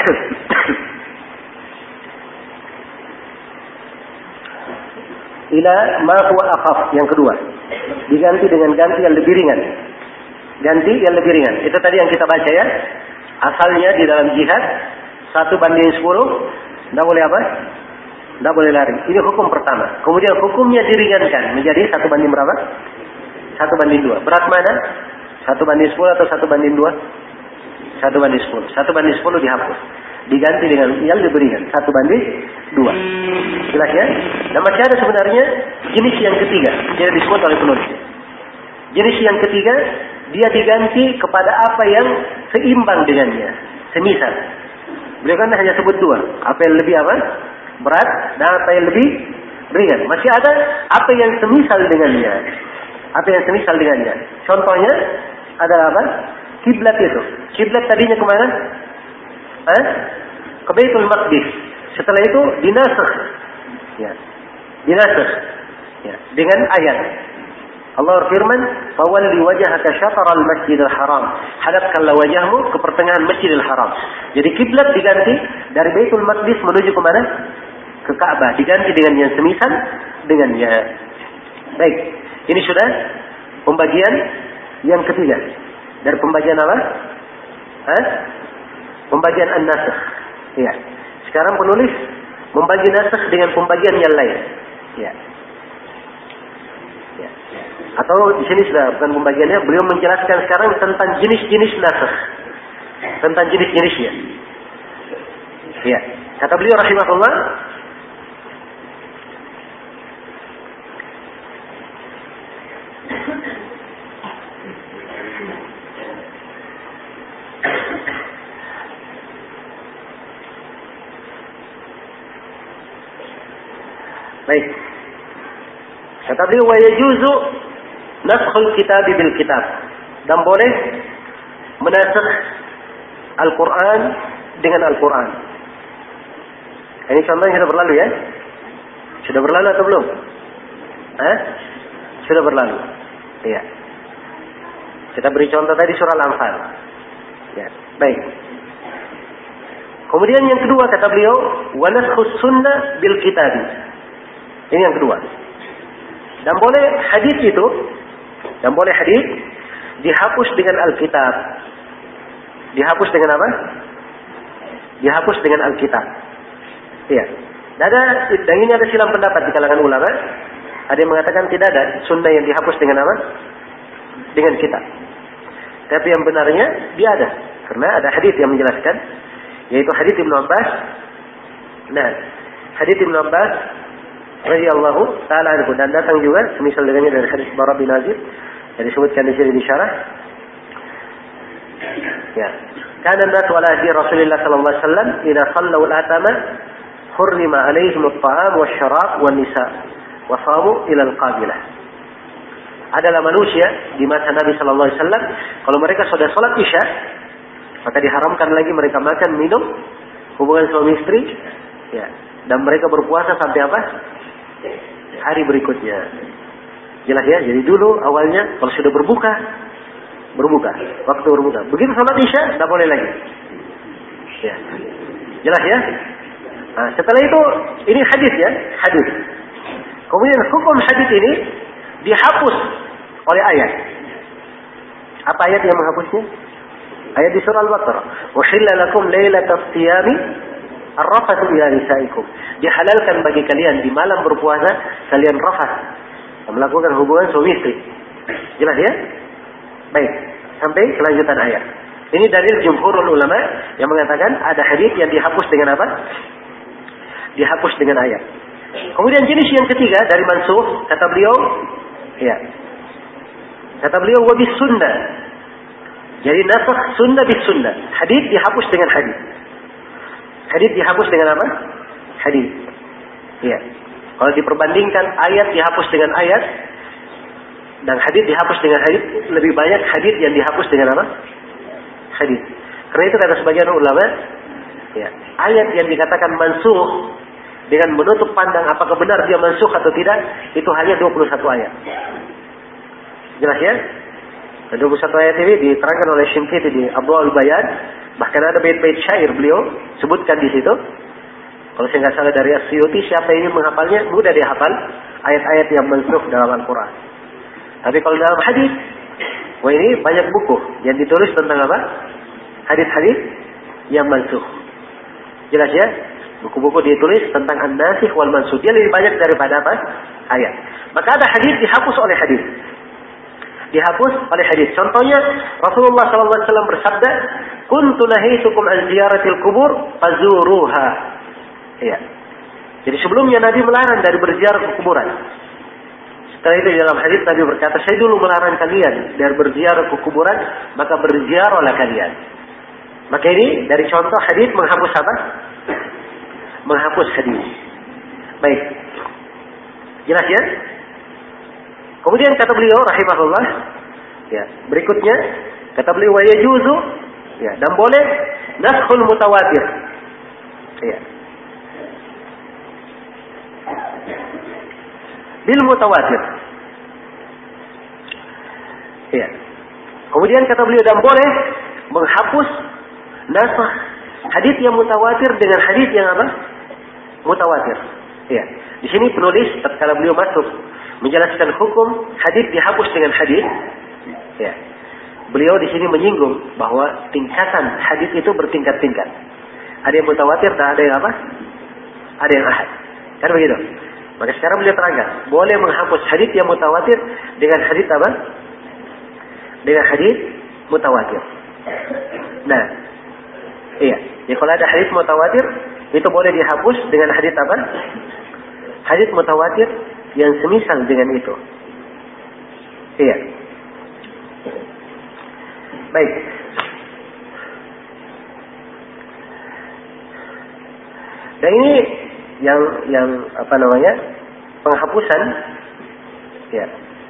ila ma huwa akhaf, yang kedua, diganti dengan ganti yang lebih ringan. Ganti yang lebih ringan. Itu tadi yang kita baca ya. Asalnya di dalam jihad satu banding sepuluh, tidak boleh apa? Tidak boleh lari. Ini hukum pertama. Kemudian hukumnya diringankan menjadi satu banding berapa? Satu banding dua. Berat mana? Satu banding sepuluh atau satu banding dua? Satu banding sepuluh. Satu banding sepuluh dihapus. Diganti dengan yang lebih ringan. Satu banding dua. Jelas ya? Dan masih ada sebenarnya jenis yang ketiga. Yang disebut oleh penulis. Jenis yang ketiga, dia diganti kepada apa yang seimbang dengannya. Semisal. Beliau kan hanya sebut dua. Apa yang lebih apa? Berat dan apa yang lebih ringan. Masih ada apa yang semisal dengannya. Apa yang semisal dengannya. Contohnya adalah apa? Kiblat itu. Kiblat tadinya kemana? Hah? Ke Baitul Maqdis. Setelah itu dinasakh. Ya. Dinasakh. Ya. Dengan ayat. Allah berfirman, "Fawalli wajhaka syatral Masjidil Haram." Hadapkanlah wajahmu ke pertengahan Masjidil Haram. Jadi kiblat diganti dari Baitul Maqdis menuju ke mana? Ke Ka'bah. Diganti dengan yang semisal dengannya. Baik. Ini sudah pembagian yang ketiga. Dari pembagian apa? Hah? Pembagian an-nasakh. Ya. Sekarang penulis membagi nasakh dengan pembagian yang lain. Ya. Ya. Atau di sini sudah bukan pembagiannya, beliau menjelaskan sekarang tentang jenis-jenis nasakh. Tentang jenis-jenisnya. Ya. Kata beliau rahimahullah, baik. Kata beliau, wa yajuzu naskhul kitab bil kitab. Dan boleh menasakh Al-Quran dengan Al-Quran. Ini contohnya sudah berlalu ya? Sudah berlalu atau belum? Hah? Sudah berlalu. Iya. Kita beri contoh tadi surah Al-Anfal. Ya, baik. Kemudian yang kedua kata beliau, wa naskhus sunnah bil kitab. Ini yang kedua. Dan boleh hadis itu, dan boleh hadis dihapus dengan Alkitab. Dihapus dengan apa? Dihapus dengan Alkitab. Iya. Dan ada, dan ini ada silang pendapat di kalangan ulama. Ada yang mengatakan tidak ada sunnah yang dihapus dengan apa? Dengan kitab. Tapi yang benarnya dia ada, karena ada hadis yang menjelaskan, yaitu hadis Ibnu Abbas. Nah, hadis Ibnu Abbas radhiyallahu taala anhu, dan datang juga semisal dengannya dari hadis Bara bin Azib yang disebutkan di sini di syarah. Ya, kana an-nas ala ahdi Rasulillah sallallahu alaihi wasallam idza sallu al-atama hurrima alaihim at-ta'am wasyarab wan-nisa wa samu ila al-qabilah. Adalah manusia di masa Nabi sallallahu alaihi wasallam, kalau mereka sudah salat Isya, maka diharamkan lagi mereka makan, minum, hubungan suami istri, ya, dan mereka berpuasa sampai apa? Hari berikutnya. Jelas ya? Jadi dulu awalnya kalau sudah berbuka, berbuka, waktu berbuka. Begitu salat Isya, tidak boleh lagi. Ya. Jelas ya? Nah, setelah itu, ini hadis ya, hadis. Kemudian hukum hadis ini dihapus oleh ayat. Apa ayat yang menghapusnya? Ayat di surah Al-Baqarah. Uhilla lakum lailatas siyami ar-rafathu ila nisaikum. Dihalalkan bagi kalian di malam berpuasa kalian rafat, melakukan hubungan suami istri. Jelas ya? Baik, sampai kelanjutan ayat. Ini dalil jumhurul ulama yang mengatakan ada hadis yang dihapus dengan apa? Dihapus dengan ayat. Kemudian jenis yang ketiga dari mansukh, kata beliau, ya. Kata beliau wabis sunnah. Jadi nasakh sunnah bis sunnah. Hadis dihapus dengan hadis. Hadis dihapus dengan apa? Hadis. Ya. Kalau diperbandingkan ayat dihapus dengan ayat dan hadis dihapus dengan hadis, lebih banyak hadis yang dihapus dengan apa? Hadis. Karena itu kata sebagian ulama, ya, ayat yang dikatakan mansukh dengan menutup pandang apakah benar dia mansukh atau tidak, itu hanya dua puluh satu ayat. Jelas ya? dua puluh satu ayat ini diterangkan oleh Syinqiti di Adwa'ul Bayan. Bahkan ada bait-bait syair beliau sebutkan di situ. Kalau saya nggak salah dari As-Suyuti, siapa yang ingin menghafalnya mudah dia hafal ayat-ayat yang mansukh dalam Al-Quran. Tapi kalau dalam hadis, wah ini banyak buku yang ditulis tentang apa? Hadis-hadis yang mansukh. Jelas ya? Buku-buku ditulis tentang an-nasikh wal mansukh. Dia lebih banyak daripada apa? Ayat. Maka ada hadis dihapus oleh hadis. Dihapus oleh hadis. Contohnya Rasulullah sallallahu alaihi wasallam bersabda, "Kuntu nahitukum an ziyaratil kubur fazuruha." Ya. Jadi sebelumnya Nabi melarang dari berziarah ke kuburan. Setelah itu dalam hadis Nabi berkata, "Saya dulu melarang kalian dari berziarah ke kuburan, maka berziarahlah kalian." Maka ini dari contoh hadis menghapus apa? Menghapus hadis. Baik. Jelas ya? Kemudian kata beliau rahimahullah, ya, berikutnya kata beliau wa yajuzu, ya, dan boleh naskhul mutawatir. Ya. Bil mutawatir. Ya. Kemudian kata beliau dan boleh menghapus nasakh hadis yang mutawatir dengan hadis yang apa? Mutawatir. Ya. Di sini penulis tatkala beliau masuk menjelaskan hukum hadis dihapus dengan hadis, ya, beliau di sini menyinggung bahwa tingkatan hadis itu bertingkat-tingkat. Ada yang mutawatir dan ada yang apa? Ada yang ahad. Kan begitu? Maka sekarang beliau terangkan, boleh menghapus hadis yang mutawatir dengan hadis apa? Dengan hadis mutawatir. Nah, iya. Jadi kalau ada hadis mutawatir, itu boleh dihapus dengan hadis apa? Hadis mutawatir yang semisal dengan itu. Iya. Baik. Dan ini yang yang apa namanya? Penghapusan, ya.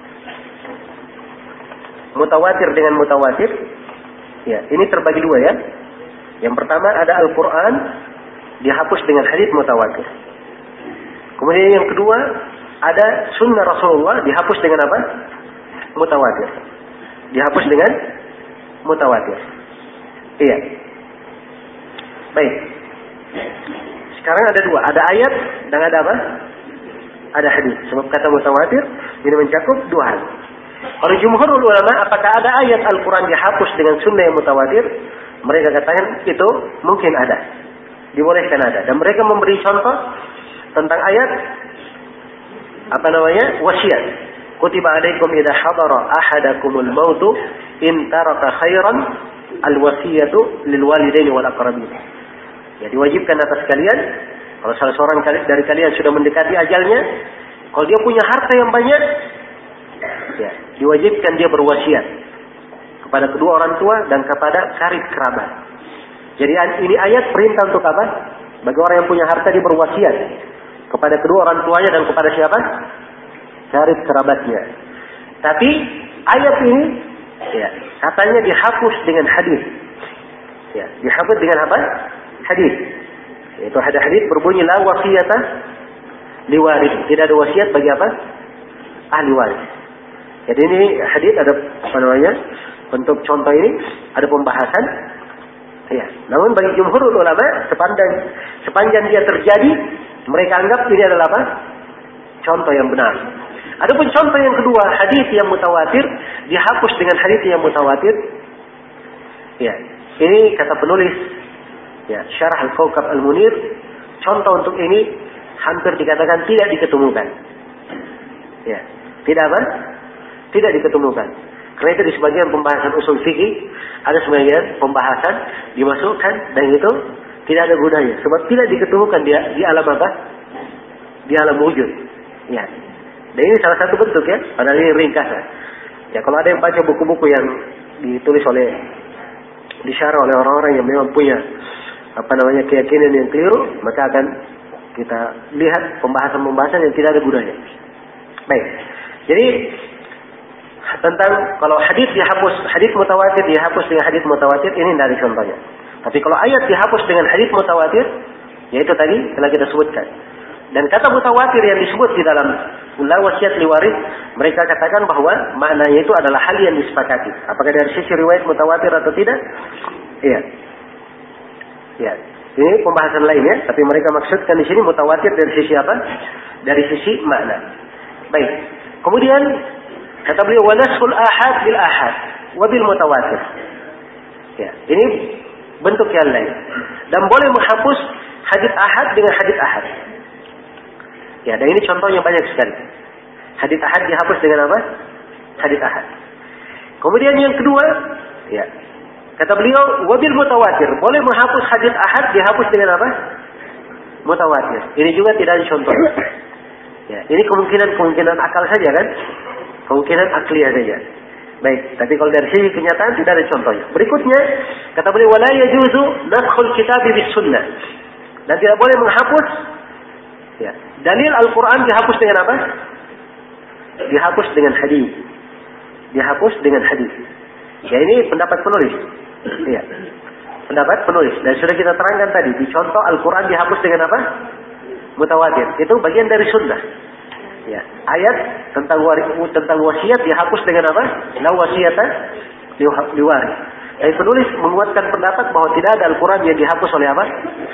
Mutawatir dengan mutawatir, ya. Ini terbagi dua ya. Yang pertama ada Al-Quran dihapus dengan hadis mutawatir. Kemudian yang kedua ada sunnah Rasulullah dihapus dengan apa? Mutawatir. Dihapus dengan mutawatir. Iya. Baik. Sekarang ada dua. Ada ayat dan ada apa? Ada hadis. Sebab kata mutawatir ini mencakup dua hal. Oleh jumhurul ulama, apakah ada ayat Al-Quran dihapus dengan sunnah yang mutawatir? Mereka katakan itu mungkin ada. Dibolehkan ada. Dan mereka memberi contoh tentang ayat apa namanya? Wasiat. Kutiba alaikum idza hadara ahadakumul mautu in taraka khairan al wasiyatu lil walidaini wal aqrabin. Ya, diwajibkan atas kalian Kalau salah seorang dari kalian sudah mendekati ajalnya, kalau dia punya harta yang banyak, ya, diwajibkan dia berwasiat kepada kedua orang tua dan kepada karib kerabat. Jadi ini ayat perintah untuk apa? Bagi orang yang punya harta dia berwasiat kepada kedua orang tuanya dan kepada siapa? Karib kerabatnya. Tapi ayat ini, ya, katanya dihapus dengan hadis. Ya, dihapus dengan apa? Hadis. Itu ada hadis berbunyi la wasiyata liwaris. Tidak ada wasiat bagi apa? Ahli waris. Jadi ini hadis ada apa namanya? Untuk contoh ini ada pembahasan. Ya, namun bagi jumhur ulama sepanjang sepanjang dia terjadi, mereka anggap ini adalah apa? Contoh yang benar. Adapun contoh yang kedua, hadis yang mutawatir dihapus dengan hadis yang mutawatir. Ya, ini kata penulis, ya, Syarah Al-Kawkab Al-Munir, contoh untuk ini hampir dikatakan tidak diketemukan. Ya, tidak apa? Tidak diketemukan. Karena itu di sebagian pembahasan usul fikih ada sebagian pembahasan dimasukkan dan itu tidak ada gunanya sebab tidak diketemukan dia di alam apa? Di alam wujud. Ya. Dan ini salah satu bentuk ya, padahal ini ringkasan. Ya, kalau ada yang baca buku-buku yang ditulis oleh disyarah oleh orang-orang yang memang punya apa namanya keyakinan yang keliru, maka akan kita lihat pembahasan-pembahasan yang tidak ada gunanya. Baik. Jadi tentang kalau hadis dihapus, hadis mutawatir dihapus dengan hadis mutawatir, ini dari contohnya. Tapi kalau ayat dihapus dengan hadis mutawatir, yaitu tadi telah kita sebutkan. Dan kata mutawatir yang disebut di dalam la wasiat liwaris, mereka katakan bahwa maknanya itu adalah hal yang disepakati. Apakah dari sisi riwayat mutawatir atau tidak? Iya. Ya. Ini pembahasan lain ya, tapi mereka maksudkan di sini mutawatir dari sisi apa? Dari sisi makna. Baik. Kemudian kata beliau wanasul ahad bil ahad wa bil mutawatir. Ya, ini bentuk yang lain. Dan boleh menghapus hadits ahad dengan hadits ahad. Ya, dan ini contohnya banyak sekali. Hadits ahad dihapus dengan apa? Hadits ahad. Kemudian yang kedua, ya. Kata beliau wa bil mutawatir, boleh menghapus hadits ahad dihapus dengan apa? Mutawatir. Ini juga tidak ada contoh. Ya, ini kemungkinan-kemungkinan akal saja kan? Kemungkinan akliyah saja. Baik, tapi kalau dari sisi kenyataan tidak ada contohnya. Berikutnya, kata beliau wala yajuzu naskhul kitab bis sunnah. Dan tidak boleh menghapus ya, dalil Al-Qur'an dihapus dengan apa? Dihapus dengan hadis. Dihapus dengan hadis. Ya, ini pendapat penulis. Ya. Pendapat penulis. Dan sudah kita terangkan tadi, di contoh Al-Qur'an dihapus dengan apa? Mutawatir. Itu bagian dari sunnah. Ya, ayat tentang waris, tentang wasiat dihapus dengan apa? La wasiyata liwaris. Jadi penulis menguatkan pendapat bahwa tidak ada Al-Quran yang dihapus oleh apa?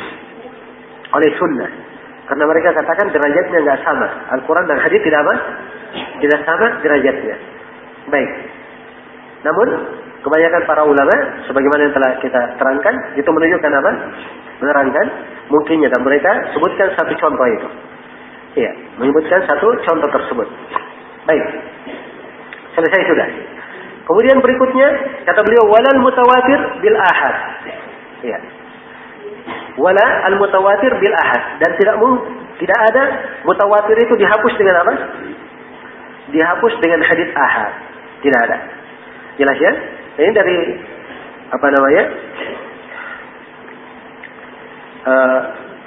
Oleh sunnah. Karena mereka katakan derajatnya nggak sama. Al-Quran dan hadis tidak apa? Tidak sama derajatnya. Baik. Namun kebanyakan para ulama, sebagaimana yang telah kita terangkan, itu menunjukkan apa? Menerangkan mungkinnya, dan mereka sebutkan satu contoh itu. Iya, menyebutkan satu contoh tersebut. Baik. Selesai sudah. Kemudian berikutnya kata beliau walal mutawatir bil ahad. Iya. Wala al mutawatir bil ahad, dan tidak tidak ada mutawatir itu dihapus dengan apa? Dihapus dengan hadits ahad. Tidak ada. Jelas ya? Ini dari apa namanya? Uh,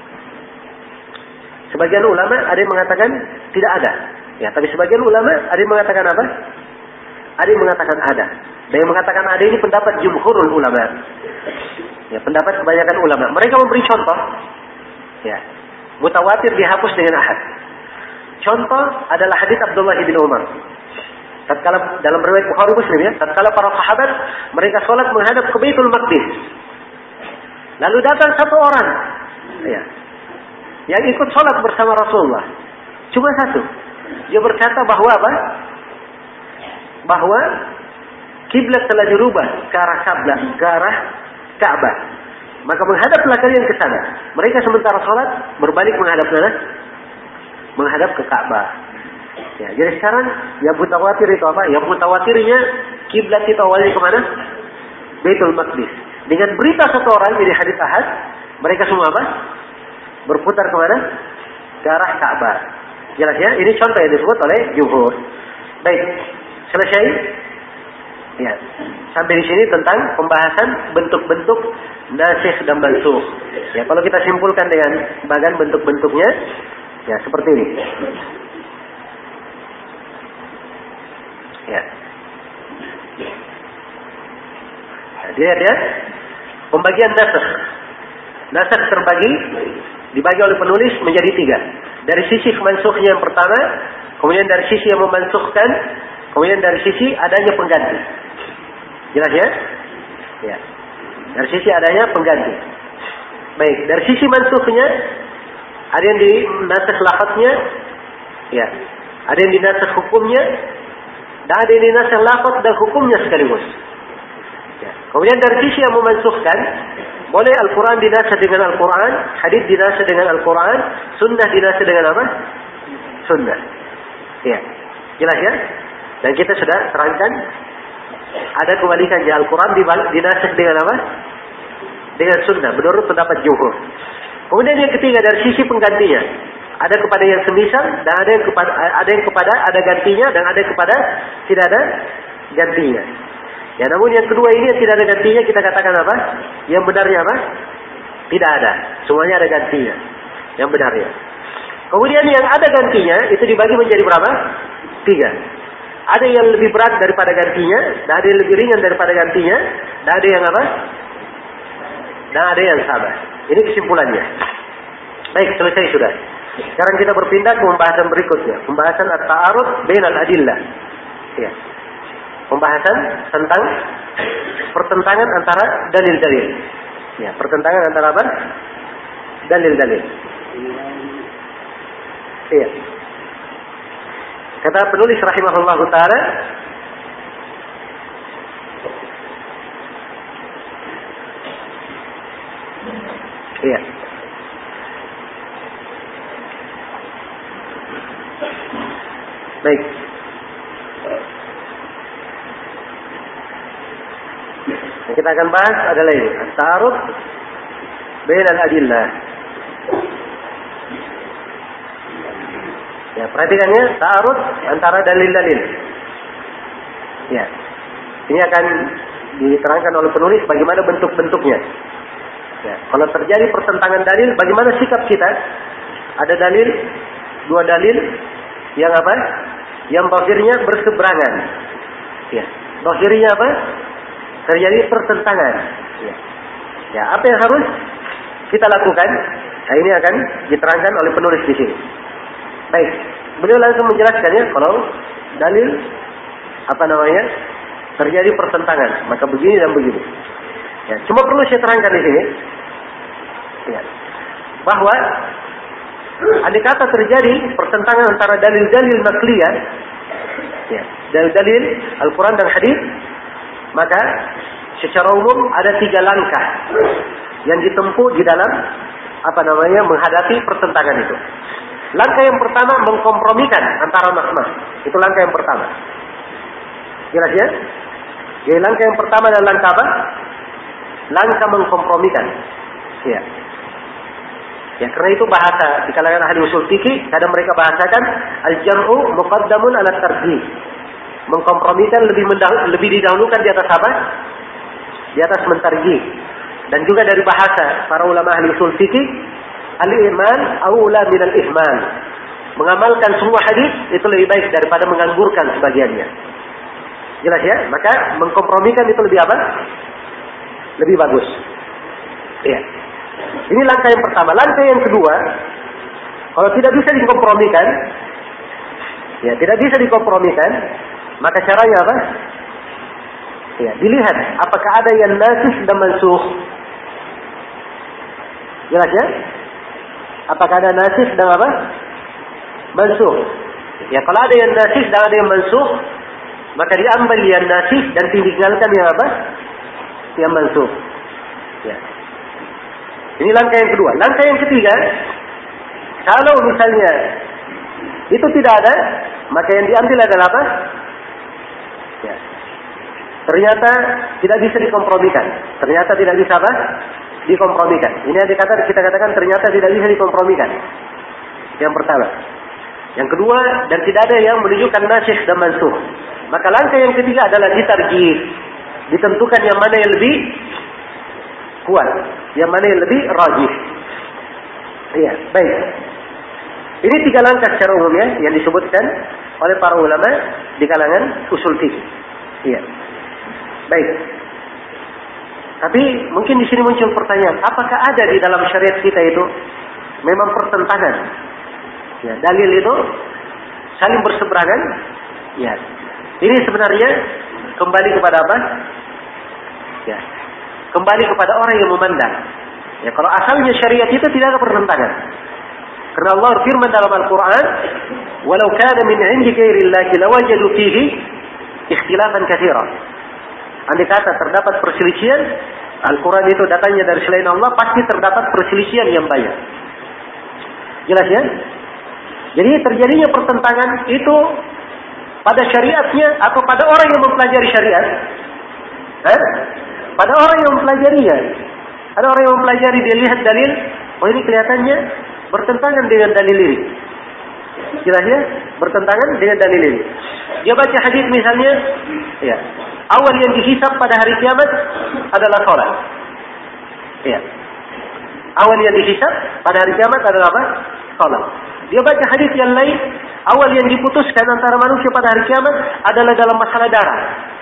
Sebagian ulama ada yang mengatakan tidak ada. Ya, tapi sebagian ulama ada yang mengatakan apa? Ada yang mengatakan ada. Dan yang mengatakan ada ini pendapat jumhurul ulama. Ya, pendapat kebanyakan ulama. Mereka memberi contoh. Ya, mutawatir dihapus dengan ahad. Contoh adalah hadis Abdullah bin Umar. Tatkala dalam riwayat Bukhari Muslim ya, tatkala para sahabat mereka sholat menghadap ke Baitul Maqdis. Lalu datang satu orang. Ya. Yang ikut sholat bersama Rasulullah. Cuma satu. Dia berkata bahwa apa? Bahwa kiblat telah dirubah ke arah Ka'bah, ke arah Ka'bah. Maka menghadaplah kalian ke sana. Mereka sementara sholat berbalik menghadap mana? Menghadap ke Ka'bah. Ya, jadi sekarang yang mutawatir itu apa? Yang mutawatirnya kiblat itu awalnya kemana? Baitul Maqdis. Dengan berita satu orang jadi hadits ahad, mereka semua apa? berputar kemana? Ke arah Ka'bah. Jelas ya? Ini contoh yang disebut oleh jumhur. Baik, selesai? Ya. Sampai di sini tentang pembahasan bentuk-bentuk nasikh dan mansukh. Ya, kalau kita simpulkan dengan bagian bentuk-bentuknya, ya seperti ini. Ya. Nah, dilihat ya. Pembagian nasikh. Nasikh terbagi, dibagi oleh penulis menjadi tiga. Dari sisi mansukhnya yang pertama, kemudian dari sisi yang memansukhkan, kemudian dari sisi adanya pengganti. Jelas ya? Ya. Dari sisi adanya pengganti. Baik, dari sisi mansukhnya, ada yang dinasikh lafadznya, ya. Ada yang dinasikh hukumnya, dan ada yang dinasikh lafadz dan hukumnya sekaligus. Ya. Kemudian dari sisi yang memansukhkan, boleh Al-Quran dinasikh dengan Al-Quran, hadits dinasikh dengan Al-Quran, sunnah dinasikh dengan apa? Sunnah. Ya. Jelas ya? Dan kita sudah terangkan, ada kebalikannya, Al-Quran dinasikh dengan apa? Dengan sunnah, menurut pendapat jumhur. Kemudian yang ketiga, dari sisi penggantinya, ada kepada yang semisal, dan ada yang kepada ada yang kepada ada gantinya, dan ada kepada tidak ada gantinya. Ya, namun yang kedua ini yang tidak ada gantinya, kita katakan apa? Yang benarnya apa? Tidak ada. Semuanya ada gantinya. Yang benarnya. Kemudian yang ada gantinya itu dibagi menjadi berapa? Tiga. Ada yang lebih berat daripada gantinya, dan ada yang lebih ringan daripada gantinya, dan ada yang apa? Dan ada yang sama. Ini kesimpulannya. Baik, selesai sudah. Sekarang kita berpindah ke pembahasan berikutnya. Pembahasan at-ta'arud bainal adillah. Ya. Pembahasan tentang pertentangan antara dalil-dalil. Ya, pertentangan antara apa? Dalil-dalil. Iya. Kata penulis rahimahullahu ta'ala, iya. Baik. Yang kita akan bahas adalah ini, at-ta'arud bainal adillah. Ya, perhatikannya, ta'arud antara dalil-dalil. Ya. Ini akan diterangkan oleh penulis bagaimana bentuk-bentuknya. Ya, kalau terjadi pertentangan dalil, bagaimana sikap kita? Ada dalil, dua dalil yang apa? Yang zahirnya berseberangan. Ya, zahirnya apa? Terjadi pertentangan. Ya. Ya, apa yang harus kita lakukan? Nah, ini akan diterangkan oleh penulis di sini. Baik, beliau langsung menjelaskannya kalau dalil apa namanya terjadi pertentangan, maka begini dan begini. Ya, cuma perlu saya terangkan di sini, ya, bahwa andai kata terjadi pertentangan antara dalil-dalil nakliyah, ya, dalil-dalil Al-Quran dan Hadis, maka secara umum ada tiga langkah yang ditempuh di dalam apa namanya menghadapi pertentangan itu. Langkah yang pertama mengkompromikan antara nas-nas. Itu langkah yang pertama. Jelas ya? Jadi langkah yang pertama adalah langkah apa? Langkah mengkompromikan. Ya. Ya, karena itu bahasa di kalangan ahli usul fikih, kadang mereka bahasakan al-jam'u muqaddamun ala tarjih. Mengkompromikan lebih mendahul, lebih didahulukan di atas apa? Di atas mentarjih. Dan juga dari bahasa para ulama ahli usul fikih, al-iman aula min al-ihmal. Mengamalkan semua hadis itu lebih baik daripada menganggurkan sebagiannya. Jelas ya? Maka mengkompromikan itu lebih apa? Lebih bagus. Iya. Ini langkah yang pertama. Langkah yang kedua, kalau tidak bisa dikompromikan, ya tidak bisa dikompromikan, maka caranya apa? Ya, dilihat apakah ada yang nasikh dan mansukh. Jelas ya? Apakah ada nasikh dan apa? Mansukh. Ya, kalau ada yang nasikh dan ada yang mansukh, maka diambil yang nasikh dan ditinggalkan yang apa? Yang mansukh. Ya. Ini langkah yang kedua. Langkah yang ketiga, kalau misalnya itu tidak ada, maka yang diambil adalah apa? Ya. Ternyata tidak bisa dikompromikan. Ternyata tidak bisa apa? dikompromikan. Ini yang dikatakan, kita katakan ternyata tidak bisa dikompromikan. Yang pertama. Yang kedua, dan tidak ada yang menunjukkan nasikh dan mansukh. Maka langkah yang ketiga adalah ditarjih. Ditentukan yang mana yang lebih kuat, yang mana yang lebih rajih. Iya, baik. Ini tiga langkah secara umum ya, yang disebutkan oleh para ulama di kalangan usul fiqh. Iya. Baik. Tapi mungkin di sini muncul pertanyaan, apakah ada di dalam syariat kita itu memang pertentangan? Ya, dalil itu saling berseberangan. Ya. Ini sebenarnya kembali kepada apa? Ya. Kembali kepada orang yang memandang. Ya, kalau asalnya syariat itu tidak ada pertentangan. Karena Allah firman dalam Al-Quran, "Walau kana min 'indi ghairillahi lawajadu fihi ikhtilafan katsiran." Andai kata terdapat perselisihan, Al-Quran itu datangnya dari selain Allah, pasti terdapat perselisihan yang banyak. Jelas ya? Jadi terjadinya pertentangan itu pada syariatnya atau pada orang yang mempelajari syariat? Eh? Pada orang yang mempelajarinya. Ada orang yang mempelajari, dia lihat dalil, oh ini kelihatannya bertentangan dengan dalil ini. Jelas ya? Bertentangan dengan dalil ini. Dia baca hadis misalnya, ya, awal yang dihisab pada hari kiamat adalah sholat. Ya. Awal yang dihisab pada hari kiamat adalah apa? Sholat. Dia baca hadis yang lain, awal yang diputuskan antara manusia pada hari kiamat adalah dalam masalah darah.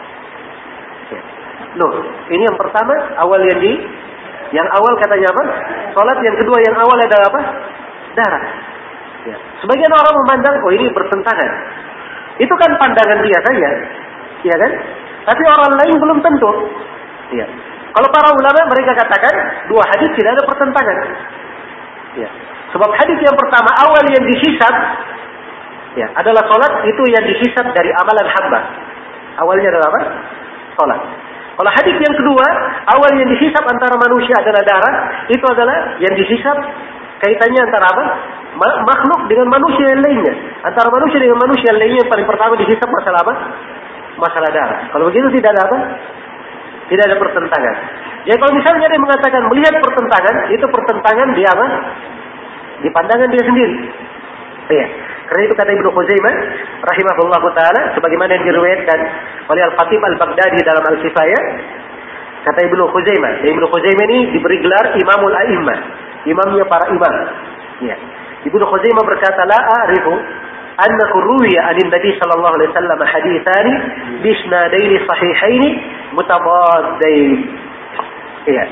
Ya. Loh, ini yang pertama, awal yang di, yang awal katanya apa? Sholat. Yang kedua yang awal adalah apa? Darah. Ya. Sebagian orang memandang, oh ini bertentangan. Itu kan pandangan dia saja, ya kan? Tapi orang lain belum tentu. Ya. Kalau para ulama mereka katakan dua hadis tidak ada pertentangan. Ya. Sebab hadis yang pertama awal yang dihisab, ya, adalah sholat, itu yang dihisab dari amalan hamba. Awalnya adalah apa? Sholat. Kalau hadis yang kedua awal yang dihisab antara manusia adalah darah, itu adalah yang dihisab kaitannya antara apa? Makhluk dengan manusia yang lainnya. Antara manusia dengan manusia yang lainnya yang paling pertama dihisab masalah apa? Masalah darah. Kalau begitu tidak ada apa? Tidak ada pertentangan. Jadi kalau misalnya dia mengatakan melihat pertentangan, itu pertentangan di apa? Di pandangan dia sendiri. Iya. Karena itu kata Ibnu Khuzaimah rahimahullahu taala, sebagaimana yang diriwayatkan oleh Al-Khatib Al-Baghdadi dalam Al-Kifayah, kata Ibnu Khuzaimah, Ibnu Khuzaimah ini diberi gelar Imamul A'immah, imamnya para imam. Ya. Ibnu Khuzaimah berkata, la a'rifu annahu ruwiya 'anil Nabi sallallahu alaihi wasallam haditsani bi isnadaini sahihaini mutabaddain. Iya.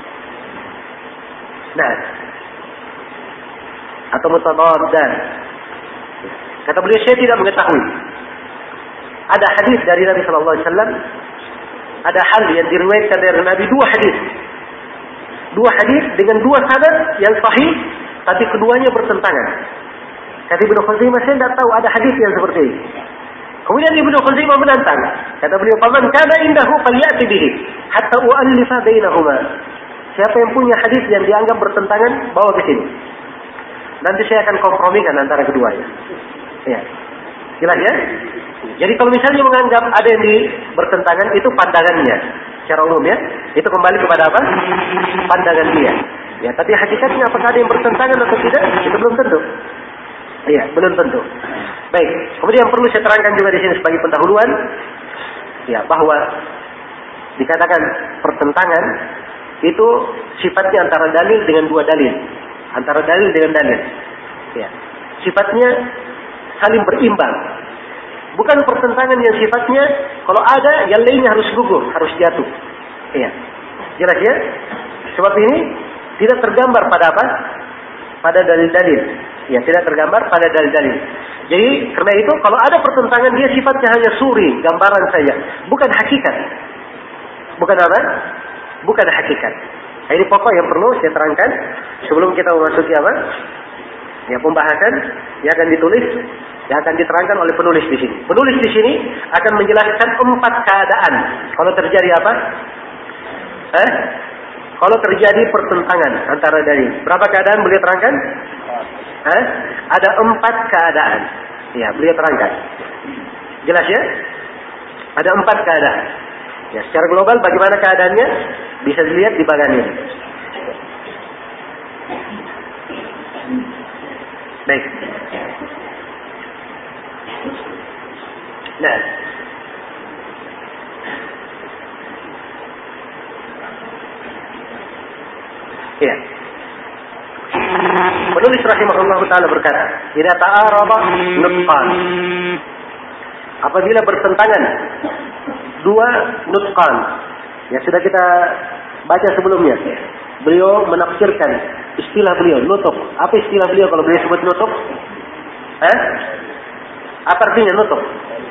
Nah, atau mutabaddan. Kata beliau, saya tidak mengetahui ada hadis dari Nabi sallallahu alaihi wasallam, ada hal yang diriwayatkan dari Nabi, dua hadis. Dua hadis dengan dua sanad yang sahih, tapi keduanya bertentangan. Kata Ibnu Khuzaimah, saya tidak tahu ada hadis yang seperti ini. Kemudian Ibnu Khuzaimah menantang. Kata beliau, "Faman kana indahu falyati bihi hatta u'allifa bainahuma." Siapa yang punya hadis yang dianggap bertentangan, bawa ke sini. Nanti saya akan kompromikan antara keduanya. Ya. Jelas ya? Jadi kalau misalnya menganggap ada yang di bertentangan, itu pandangannya secara umum ya. Itu kembali kepada apa? Pandangan dia. Ya, tapi hakikatnya apakah ada yang bertentangan atau tidak? Itu belum tentu. Iya, belum tentu. Baik. Kemudian yang perlu saya terangkan juga di sini sebagai pendahuluan, ya, bahwa dikatakan pertentangan itu sifatnya antara dalil dengan dua dalil, antara dalil dengan dalil. Ya, sifatnya saling berimbang. Bukan pertentangan yang sifatnya kalau ada yang lainnya harus gugur, harus jatuh. Iya. Jelas ya? Sebab ini tidak tergambar pada apa? Pada dalil-dalil. Ya, tidak tergambar pada dalil-dalil. Jadi, karena itu kalau ada pertentangan dia sifatnya hanya suri, gambaran saja, bukan hakikat. Bukan apa? Bukan hakikat. Nah, ini pokok yang perlu saya terangkan sebelum kita memasuki apa? Ya, pembahasan yang akan ditulis, yang akan diterangkan oleh penulis di sini. Penulis di sini akan menjelaskan empat keadaan kalau terjadi apa? Eh? Kalau terjadi pertentangan antara dalil. Berapa keadaan beliau terangkan? Eh? Ada empat keadaan. Ya, beliau terangkan. Jelas ya? Ada empat keadaan. Ya, secara global bagaimana keadaannya? Bisa dilihat di bagian ini. Baik. Nah. Ya. Penulis rahimahullah ta'ala berkata, "Idza ta'arada nutqan." Apabila bertentangan dua nutqan. Ya sudah kita baca sebelumnya. Beliau menafsirkan istilah beliau, nutuk. Apa istilah beliau kalau beliau sebut nutuk? Eh? Apa artinya nutuk?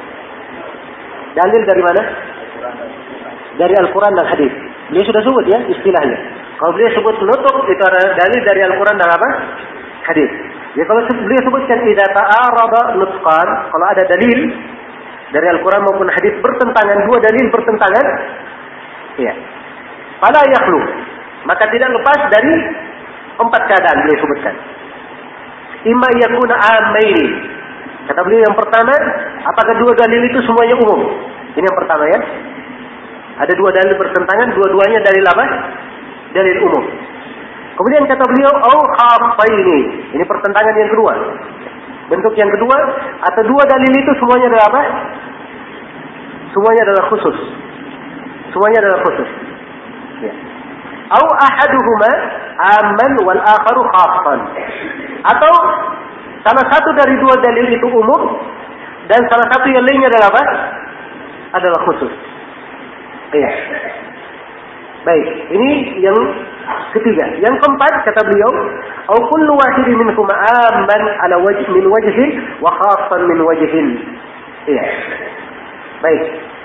Dalil dari mana? Dari Al-Quran dan Hadis. Beliau sudah sebut ya istilahnya. Kalau beliau sebut nutuk itu ada dalil dari Al-Quran dan apa? Hadis. Ya kalau beliau sebutkan idza ta'arada nutqan, kalau ada dalil dari Al-Quran maupun hadis bertentangan, dua dalil bertentangan, ya. Fala yakhlu, maka tidak lepas dari empat keadaan beliau sebutkan. Imma yakuna amaini. Kata beliau yang pertama, apakah dua dalil itu semuanya umum? Ini yang pertama ya. Ada dua dalil bertentangan, dua-duanya dalil apa? Dalil umum. Kemudian kata beliau, au khafaini. Ini pertentangan yang kedua. Bentuk yang kedua, atau dua dalil itu semuanya adalah apa? Semuanya adalah khusus. Semuanya adalah khusus. Ya. Au ahaduhuma amman wal akharu khaffan. Atau salah satu dari dua dalil itu umum dan salah satu yang lainnya adalah apa? Adalah khusus. Iya. Baik, ini yang ketiga. Yang keempat kata beliau, au kullu wahidin minhuma amman ala wajh min wajhin wa khaffan min wajhin. Iya. Baik.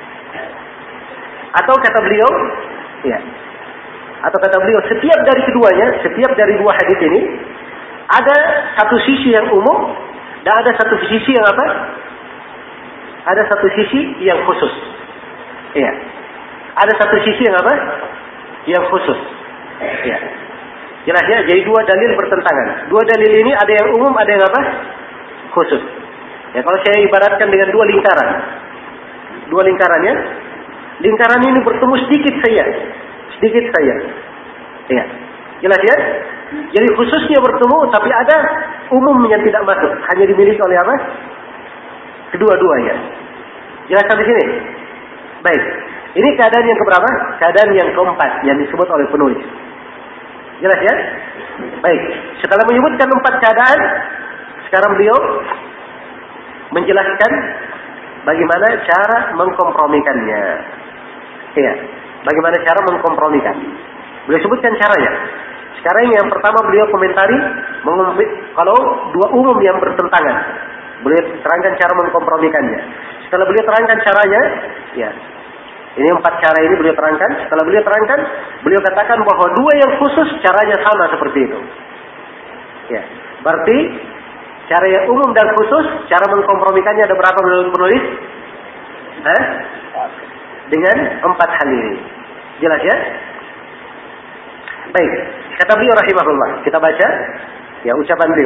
Atau kata beliau, iya. Atau kata beliau, setiap dari keduanya, setiap dari dua hadis ini ada satu sisi yang umum dan ada satu sisi yang apa? Ada satu sisi yang khusus. Iya. Ada satu sisi yang apa? Yang khusus. Iya. Jelas ya, jadi dua dalil bertentangan. Dua dalil ini ada yang umum, ada yang apa? Khusus. Ya, kalau saya ibaratkan dengan dua lingkaran. Dua lingkarannya, lingkaran ini bertemu sedikit saja. Sedikit saja. Iya. Jelas ya? Jadi khususnya bertemu, tapi ada umum yang tidak masuk. Hanya dimiliki oleh apa? Kedua-duanya. Jelas sampai sini? Baik. Ini keadaan yang keberapa? Keadaan yang keempat yang disebut oleh penulis. Jelas ya? Baik. Setelah menyebutkan empat keadaan, sekarang beliau menjelaskan bagaimana cara mengkompromikannya. Iya. Bagaimana cara mengkompromikan. Beliau sebutkan caranya. Sekarang yang pertama beliau komentari kalau dua umum yang bertentangan. Beliau terangkan cara mengkompromikannya. Setelah beliau terangkan caranya, ya. Ini empat cara ini beliau terangkan. Setelah beliau terangkan, beliau katakan bahwa dua yang khusus caranya sama seperti itu. Ya. Berarti cara yang umum dan khusus, cara mengkompromikannya ada berapa menurut penulis? Hah? Dengan empat hal ini. Jelas ya? Baik. Kata beliau rahimahullah. Kita baca ya ucapan beliau.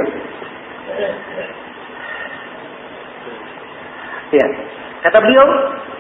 Ya. Kata beliau,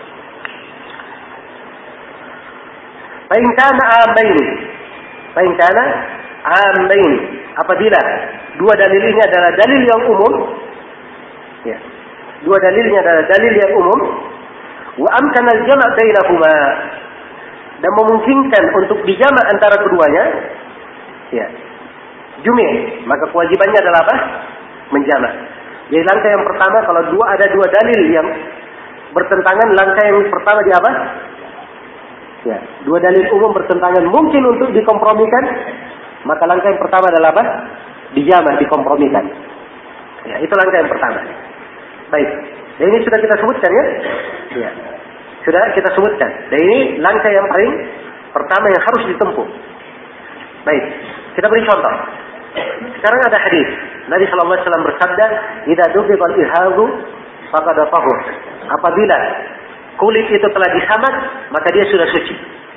fa in kana amaini. Fa in kana amaini. Apabila dua dalil ini adalah dalil yang umum, ya. Dua dalilnya adalah dalil yang umum, wa amkana al-jama' bainahuma, dan memungkinkan untuk dijama' antara keduanya, ya. Jumi', maka kewajibannya adalah apa? Menjama'. Jadi langkah yang pertama kalau dua ada dua dalil yang bertentangan, langkah yang pertama di apa? Ya, dua dalil umum bertentangan mungkin untuk dikompromikan, maka langkah yang pertama adalah apa? Dijama', dikompromikan. Ya, itu langkah yang pertama. Baik. Dan ini sudah kita sebutkan ya? Ya. Sudah kita sebutkan. Dan ini langkah yang paling pertama yang harus ditempuh. Baik. Kita beri contoh. Sekarang ada hadis. Nabi sallallahu alaihi wasallam bersabda, "Idza dubiqa al-ihadu faqad tahur." Apabila kulit itu telah disamak, maka dia sudah suci.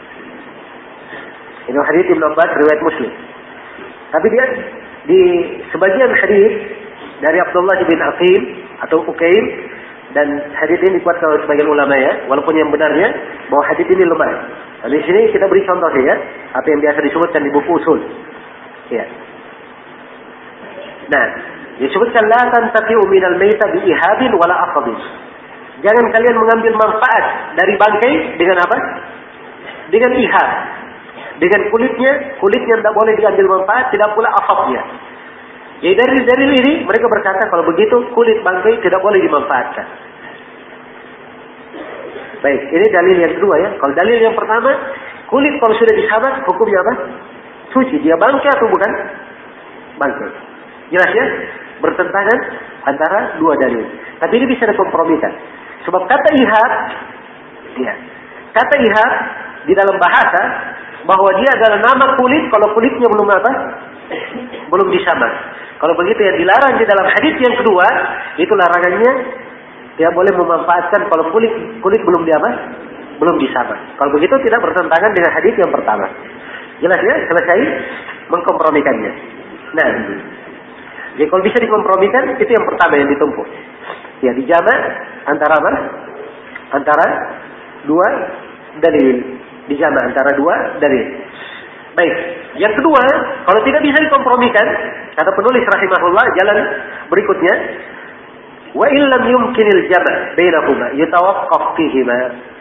Ini hadis Ibnu Abbas riwayat Muslim. Tapi dia di sebagian hadis dari Abdullah bin Aqil atau Uqail, dan hadis ini dikuatkan oleh sebagian ulama ya, walaupun yang benarnya bahwa hadis ini lemah. Di sini kita beri contoh ya, apa yang biasa disebutkan di buku usul. Ya. Nah, Disebutkan la tantafi'u minal maita bi ihabin wala aqdin. Jangan kalian mengambil manfaat dari bangkai dengan apa? Dengan ihab. Dengan kulitnya, kulitnya tidak boleh diambil manfaat, tidak pula afafnya. Jadi dari dalil ini mereka berkata kalau begitu kulit bangkai tidak boleh dimanfaatkan. Baik, ini dalil yang kedua ya. Kalau dalil yang pertama, kulit kalau sudah disabat hukumnya apa? Suci. Dia bangkai atau bukan? Bangkai. Jelas ya? Bertentangan antara dua dalil. Tapi ini bisa dikompromikan. Sebab kata ihab, ya, kata ihab di dalam bahasa bahwa dia adalah nama kulit kalau kulitnya belum apa? Belum disabat. Kalau begitu yang dilarang di dalam hadis yang kedua, itu larangannya dia boleh memanfaatkan kalau kulit kulit belum di apa? Belum disabat. Kalau begitu tidak bertentangan dengan hadis yang pertama. Jelas ya? Selesai mengkompromikannya. Nah, jadi kalau bisa dikompromikan itu yang pertama yang ditempuh. Ya, dijamak antara apa? Antara dua dalil. Dijamak antara dua dalil. Baik. Yang kedua, kalau tidak bisa dikompromikan, kata penulis rahimahullah, jalan berikutnya, wa illam yumkinil jama' bainahuma yatawaqqaf fihima.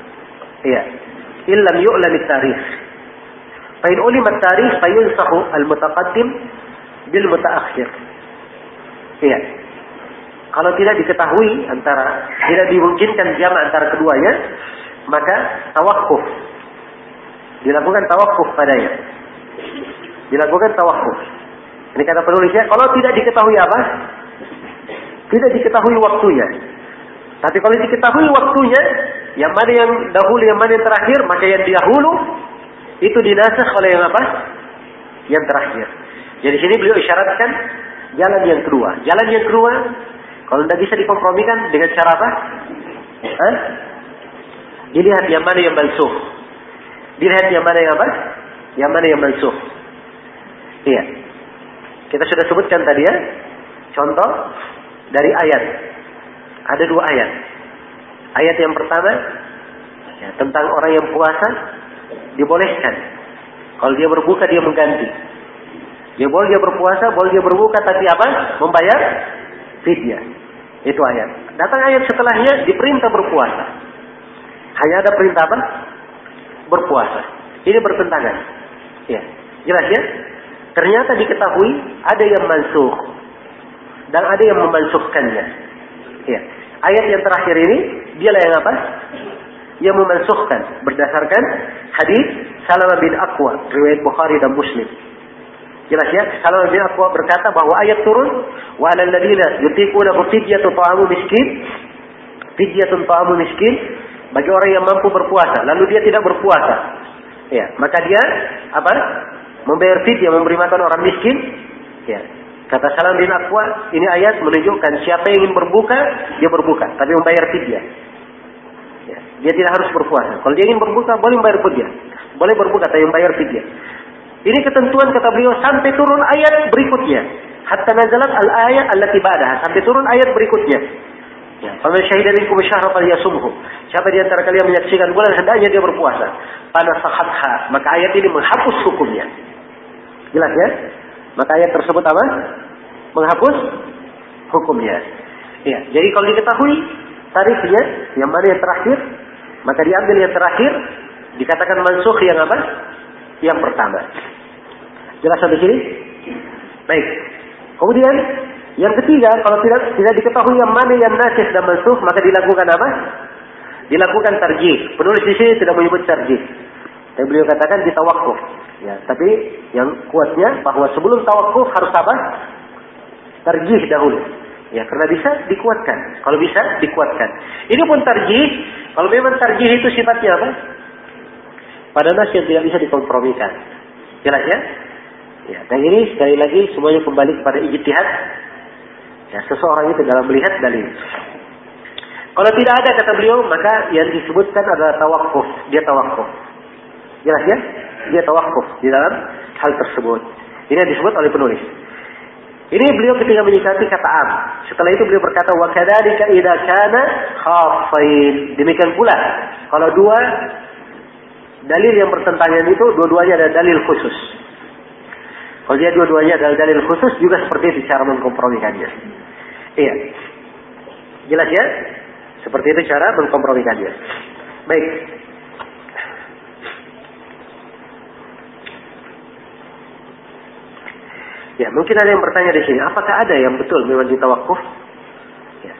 Ya. Illam yu'lam at-tarikh. Fa in ulima at-tarikh fayunsahu al-mutaqaddim bil mutaakhir. Iya. Kalau tidak diketahui antara tidak dimungkinkan jama' antara keduanya, maka tawakkuf. Dilakukan tawakkuf padanya. Dilakukan tawakkuf. Ini kata penulisnya, kalau tidak diketahui apa? Tidak diketahui waktunya. Tapi kalau diketahui waktunya, yang mana yang dahulu, yang mana yang terakhir, maka yang dahulu itu dinasakh oleh yang apa? Yang terakhir. Jadi sini beliau isyaratkan jalan yang kedua. Jalan yang kedua, kalau tidak bisa dikompromikan dengan cara apa? Hah? Dilihat yang mana yang mansuh. Dilihat yang mana yang apa? Yang mana yang mansuh. Iya. Kita sudah sebutkan tadi ya. Contoh dari ayat. Ada dua ayat. Ayat yang pertama ya, tentang orang yang puasa dibolehkan. Kalau dia berbuka dia mengganti. Dia boleh dia berpuasa, boleh dia berbuka, tapi apa? Membayar fidyah. Itu ayat. Datang ayat setelahnya diperintah berpuasa. Hanya ada perintah apa? Berpuasa. Ini bertentangan. Ya, jelas ya? Ternyata diketahui ada yang mansuh dan ada yang memansuhkannya. Ya. Ayat yang terakhir ini dialah yang apa? Yang memansuhkan berdasarkan hadis Salamah bin Aqwa riwayat Bukhari dan Muslim. Jelas ya? Salamah bin Aqwa berkata bahwa ayat turun wa 'alal ladzina yutiquna fidyatun ta'amu miskin. Fidyatun ta'amu miskin bagi orang yang mampu berpuasa lalu dia tidak berpuasa. Ya, maka dia apa? Membayar fidyah, memberi makan orang miskin. Ya. Kata Salam bin Aqwa, ini ayat menunjukkan siapa yang ingin berbuka, dia berbuka, tapi membayar fidyah. Ya. Dia tidak harus berpuasa. Kalau dia ingin berbuka, boleh membayar fidyah. Boleh berbuka, tapi membayar fidyah. Ini ketentuan kata beliau sampai turun ayat berikutnya. Hatta nazalat al-ayat allati ba'daha. Sampai turun ayat berikutnya. Ya, faman syahida minkum syahra falyasumhu. Siapa di antara kalian menyaksikan bulan hendaknya dia berpuasa. Fanasakhatha, maka ayat ini menghapus hukumnya. Jelas ya? Maka ayat tersebut apa? Menghapus hukumnya. Ya, jadi kalau diketahui tarifnya yang mana yang terakhir, maka diambil yang terakhir, dikatakan mansukh yang apa? Yang pertama. Jelas sampai sini? Baik. Kemudian yang ketiga, kalau tidak tidak diketahui yang mana yang nasikh dan mansukh, maka dilakukan apa? Dilakukan tarjih. Penulis di sini tidak menyebut tarjih. Tapi beliau katakan ditawakuf. Ya, tapi yang kuatnya bahwa sebelum tawakuf harus apa? Tarjih dahulu. Ya, karena bisa dikuatkan. Kalau bisa dikuatkan. Ini pun tarjih. Kalau memang tarjih itu sifatnya apa? Pada nas yang tidak bisa dikompromikan. Jelas ya? Ya, dan ini sekali lagi semuanya kembali kepada ijtihad. Ya, seseorang itu dalam melihat dalil. Kalau tidak ada kata beliau, maka yang disebutkan adalah tawakuf. Dia tawakuf. Jelas ya? Dia tawakuf di dalam hal tersebut. Ini yang disebut oleh penulis. Ini beliau ketika menyikapi kata am. Setelah itu beliau berkata, wa kadzalika idza kana khaffain. Demikian pula kalau dua dalil yang bertentangan itu dua-duanya ada dalil khusus. Kalau dia dua-duanya adalah dalil khusus, juga seperti itu cara mengkompromikannya. Iya. Jelas ya? Seperti itu cara mengkompromikannya. Baik. Ya, mungkin ada yang bertanya di sini, apakah ada yang betul memang ditawakuf? Ya.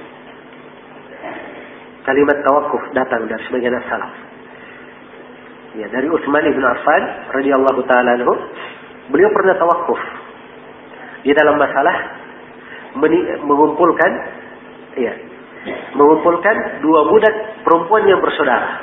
Kalimat tawakuf datang dari sebagian salaf. Ya, dari Utsman bin Affan radhiyallahu taala anhu, beliau pernah tawakuf di dalam masalah mengumpulkan, ya, mengumpulkan dua budak perempuan yang bersaudara.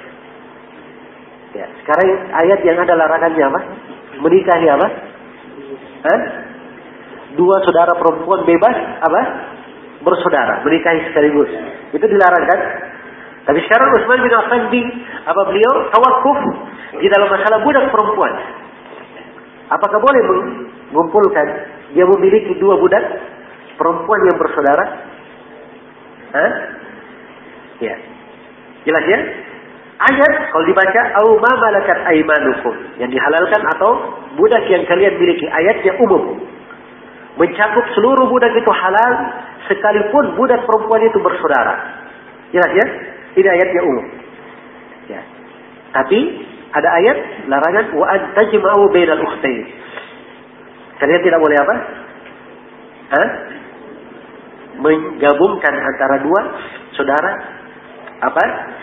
Ya, sekarang ayat yang ada larangannya apa? Menikahi apa? Hah? Dua saudara perempuan bebas apa? Bersaudara, menikahi sekaligus. Itu dilarang kan? Tapi sekarang Utsman bin Affan di apa beliau tawakuf di dalam masalah budak perempuan. Apakah boleh mengumpulkan dia memiliki dua budak perempuan yang bersaudara? Hah? Ya. Jelas ya? Ayat kalau dibaca au ma malakat aymanukum, yang dihalalkan atau budak yang kalian miliki, ayatnya umum. Mencakup seluruh budak itu halal sekalipun budak perempuan itu bersaudara. Jelas ya? Ini ayatnya umum. Ya. Tapi ada ayat larangan wa an tajma'u bainal ukhtayn. Kalian tidak boleh apa? Hah? Menggabungkan antara dua saudara apa?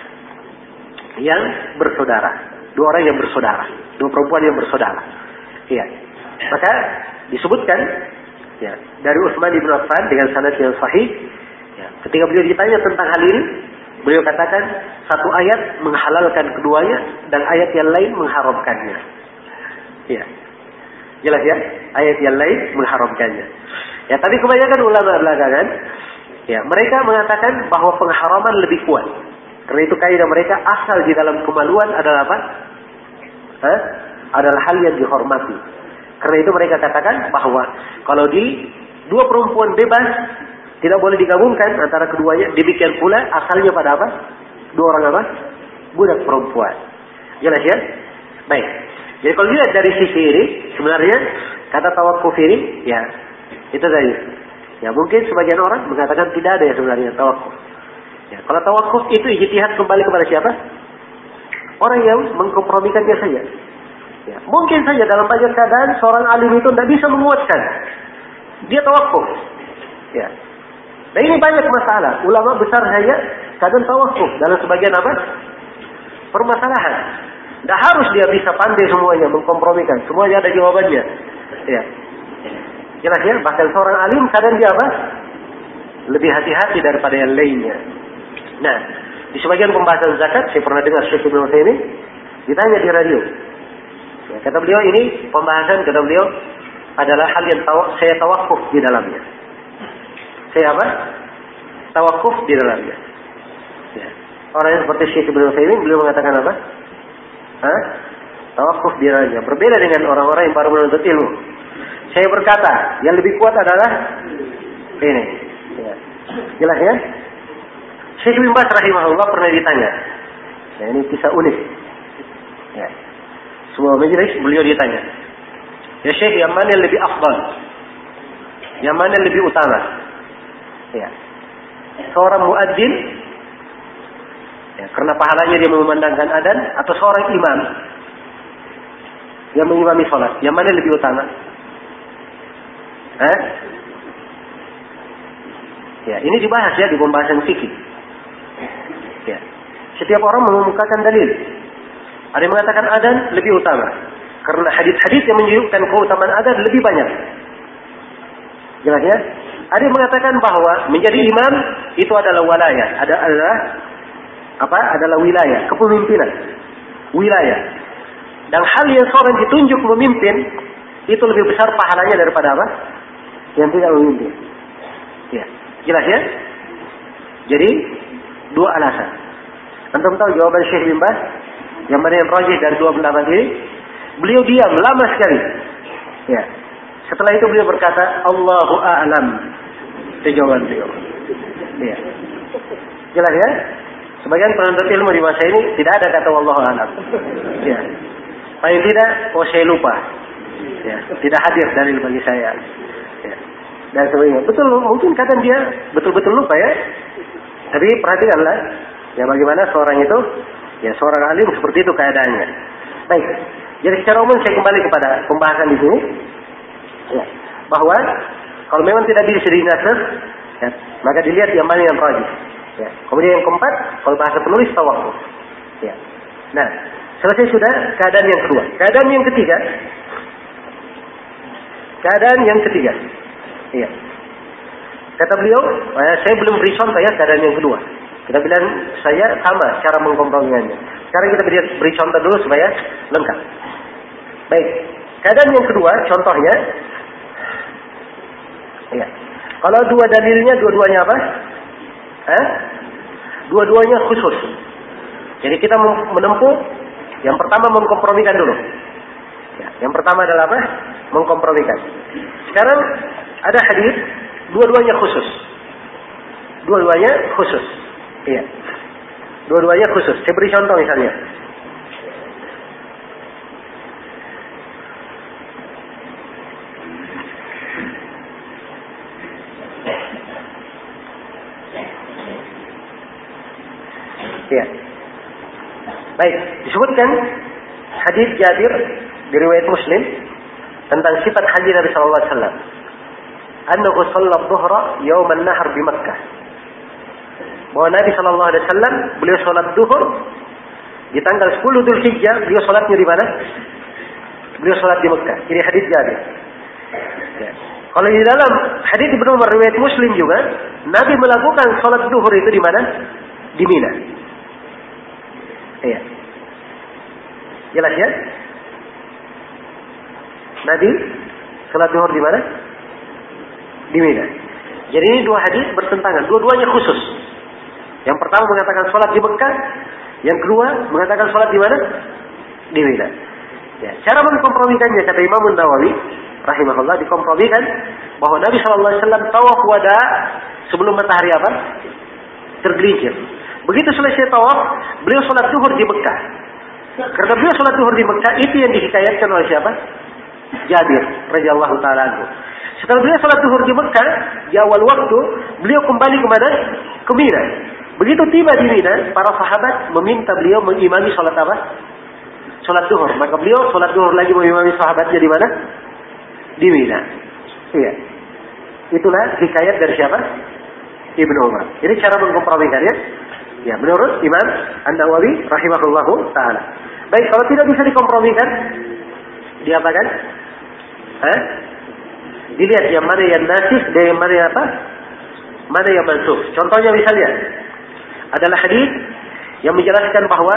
Yang bersaudara. Dua orang yang bersaudara, dua perempuan yang bersaudara. Iya. Maka disebutkan ya dari Utsman bin Affan dengan sanad yang sahih, ya, ketika beliau ditanya tentang hal ini, beliau katakan satu ayat menghalalkan keduanya dan ayat yang lain mengharamkannya. Ya. Jelas ya? Ayat yang lain mengharamkannya. Ya, tapi kebanyakan ulama belakangan ya, mereka mengatakan bahwa pengharaman lebih kuat. Karena itu kaidah mereka asal di dalam kemaluan adalah apa? Hah? Adalah hal yang dihormati. Karena itu mereka katakan bahwa kalau di dua perempuan bebas tidak boleh digabungkan antara keduanya. Demikian pula asalnya pada apa? Dua orang apa? Budak perempuan. Jelas ya? Baik. Jadi kalau dilihat dari sisi ini, sebenarnya kata tawakuf ini, ya itu tadi. Ya mungkin sebagian orang mengatakan tidak ada ya sebenarnya tawakuf. Ya, kalau tawakuf itu ijtihad kembali kepada siapa? Orang yang mengkompromikannya saja. Ya, mungkin saja dalam banyak keadaan seorang alim itu tidak bisa menguatkan. Dia tawakuf. Ya. Nah ini banyak masalah. Ulama besar saja kadang tawakuf dalam sebagian apa? Permasalahan. Tidak harus dia bisa pandai semuanya mengkompromikan. Semuanya ada jawabannya. Ya. Jelas ya. Bahkan seorang alim kadang dia apa? Lebih hati-hati daripada yang lainnya. Nah, di sebagian pembahasan zakat saya pernah dengar Syekh Ibnu Utsaimin ditanya di radio. Ya, kata beliau ini pembahasan kata beliau adalah hal yang taw- saya tawakuf di dalamnya. Saya apa? Tawakuf di dalamnya. Ya. Orang yang seperti Syekh Ibnu Utsaimin beliau mengatakan apa? Hah? Tawakuf di dalamnya. Berbeda dengan orang-orang yang baru menuntut ilmu. Saya berkata, yang lebih kuat adalah ini. Ya. Jelas ya? Syekh bin Baz rahimahullah pernah ditanya. Ya, ini kisah unik. Ya. Semua majelis beliau ditanya. Ya Syekh, yang mana yang lebih afdal? Yang mana yang lebih utama? Ya. Seorang muadzin, ya, karena pahalanya dia memandangkan adzan, atau seorang imam yang mengimami salat, yang mana yang lebih utama? Hah? Ya, ini dibahas ya di pembahasan fikih. Ya. Setiap orang mengemukakan dalil. Ada yang mengatakan adzan lebih utama karena hadis-hadis yang menunjukkan keutamaan adzan lebih banyak. Jelas ya? Ada yang mengatakan bahwa menjadi imam itu adalah walayah, ada adalah apa? Adalah wilayah, kepemimpinan. Wilayah. Dan hal yang seorang ditunjuk memimpin itu lebih besar pahalanya daripada apa? Yang tidak memimpin. Ya. Jelas ya? Jadi dua alasan. Antum tahu jawaban Syekh bin Baz yang mana yang rajih dari dua pendapat ini? Beliau diam lama sekali. Ya. Setelah itu beliau berkata, Allahu a'lam. Itu jawaban beliau. Ya. Jelas ya? Sebagian penuntut ilmu di masa ini tidak ada kata Wallahu a'lam. Ya. Paling tidak, oh saya lupa. ya, tidak hadir dalil bagi saya. Ya. Dan sebagainya. Betul, mungkin kadang dia betul-betul lupa ya. Tapi perhatikanlah, ya bagaimana seorang itu, ya seorang alim seperti itu keadaannya. Baik. Jadi secara umum saya kembali kepada pembahasan di sini, ya, bahwa kalau memang tidak bisa dinasakh, ya, maka dilihat yang mana yang rajih. Ya. Kemudian yang keempat, kalau bahasa penulis tawakkuf. Ya. Nah, selesai sudah keadaan yang kedua. Keadaan yang ketiga, keadaan yang ketiga. Iya. Kata beliau, eh, saya belum beri contoh ya keadaan yang kedua. Kita bilang saya sama cara mengkompromikannya. Sekarang kita beri, beri contoh dulu supaya lengkap. Baik. Keadaan yang kedua, contohnya, iya. Kalau dua dalilnya, dua-duanya apa? Eh? Dua-duanya khusus. Jadi kita menempuh, yang pertama mengkompromikan dulu. Ya, yang pertama adalah apa? Mengkompromikan. Sekarang ada hadis, dua-duanya khusus. Dua-duanya khusus. Iya. Dua-duanya khusus. Saya beri contoh misalnya. Iya. Baik, disebutkan hadis Jabir di riwayat Muslim tentang sifat haji Nabi sallallahu alaihi wasallam. Annahu shalla dhuhra yaum an-nahr di Makkah. Bahwa Nabi sallallahu alaihi wasallam beliau salat zuhur di tanggal sepuluh Dzulhijjah, beliau salatnya di mana? Beliau salat di Makkah. Ini hadis Jabir. Ya. Kalau di dalam hadis Ibnu Umar riwayat Muslim juga, Nabi melakukan salat zuhur itu di mana? Di Mina. Iya. Jelas ya? Nabi salat zuhur di mana? Di Mina. Jadi ini dua hadis bertentangan, dua-duanya khusus. Yang pertama mengatakan salat di Mekah, yang kedua mengatakan salat di mana? Di Mina. Ya, cara mengkompromikannya kata Imam Nawawi rahimahullah, dikompromikan bahwa Nabi sallallahu alaihi wasallam tawaf wada sebelum matahari apa? Tergelincir. Begitu selesai tawaf, beliau salat zuhur di Mekah. Karena beliau salat zuhur di Mekah, itu yang dihikayatkan oleh siapa? Jabir radhiyallahu taala anhu. Setelah beliau salat zuhur di Mekah, di awal waktu, beliau kembali ke mana? Ke Mina. Begitu tiba di Mina, para sahabat meminta beliau mengimami salat apa? Salat zuhur. Maka beliau salat zuhur lagi mengimami sahabatnya di mana? Di Mina. Iya. Itulah hikayat dari siapa? Ibnu Umar. Ini cara mengkompromikan ya. Ya, menurut Imam An-Nawawi rahimahullahu taala. Baik, kalau tidak bisa dikompromikan, diapakan? Hah? Dilihat yang mana yang nasikh dan yang mana yang apa? Mana yang mansukh. Contohnya misalnya adalah hadis yang menjelaskan bahwa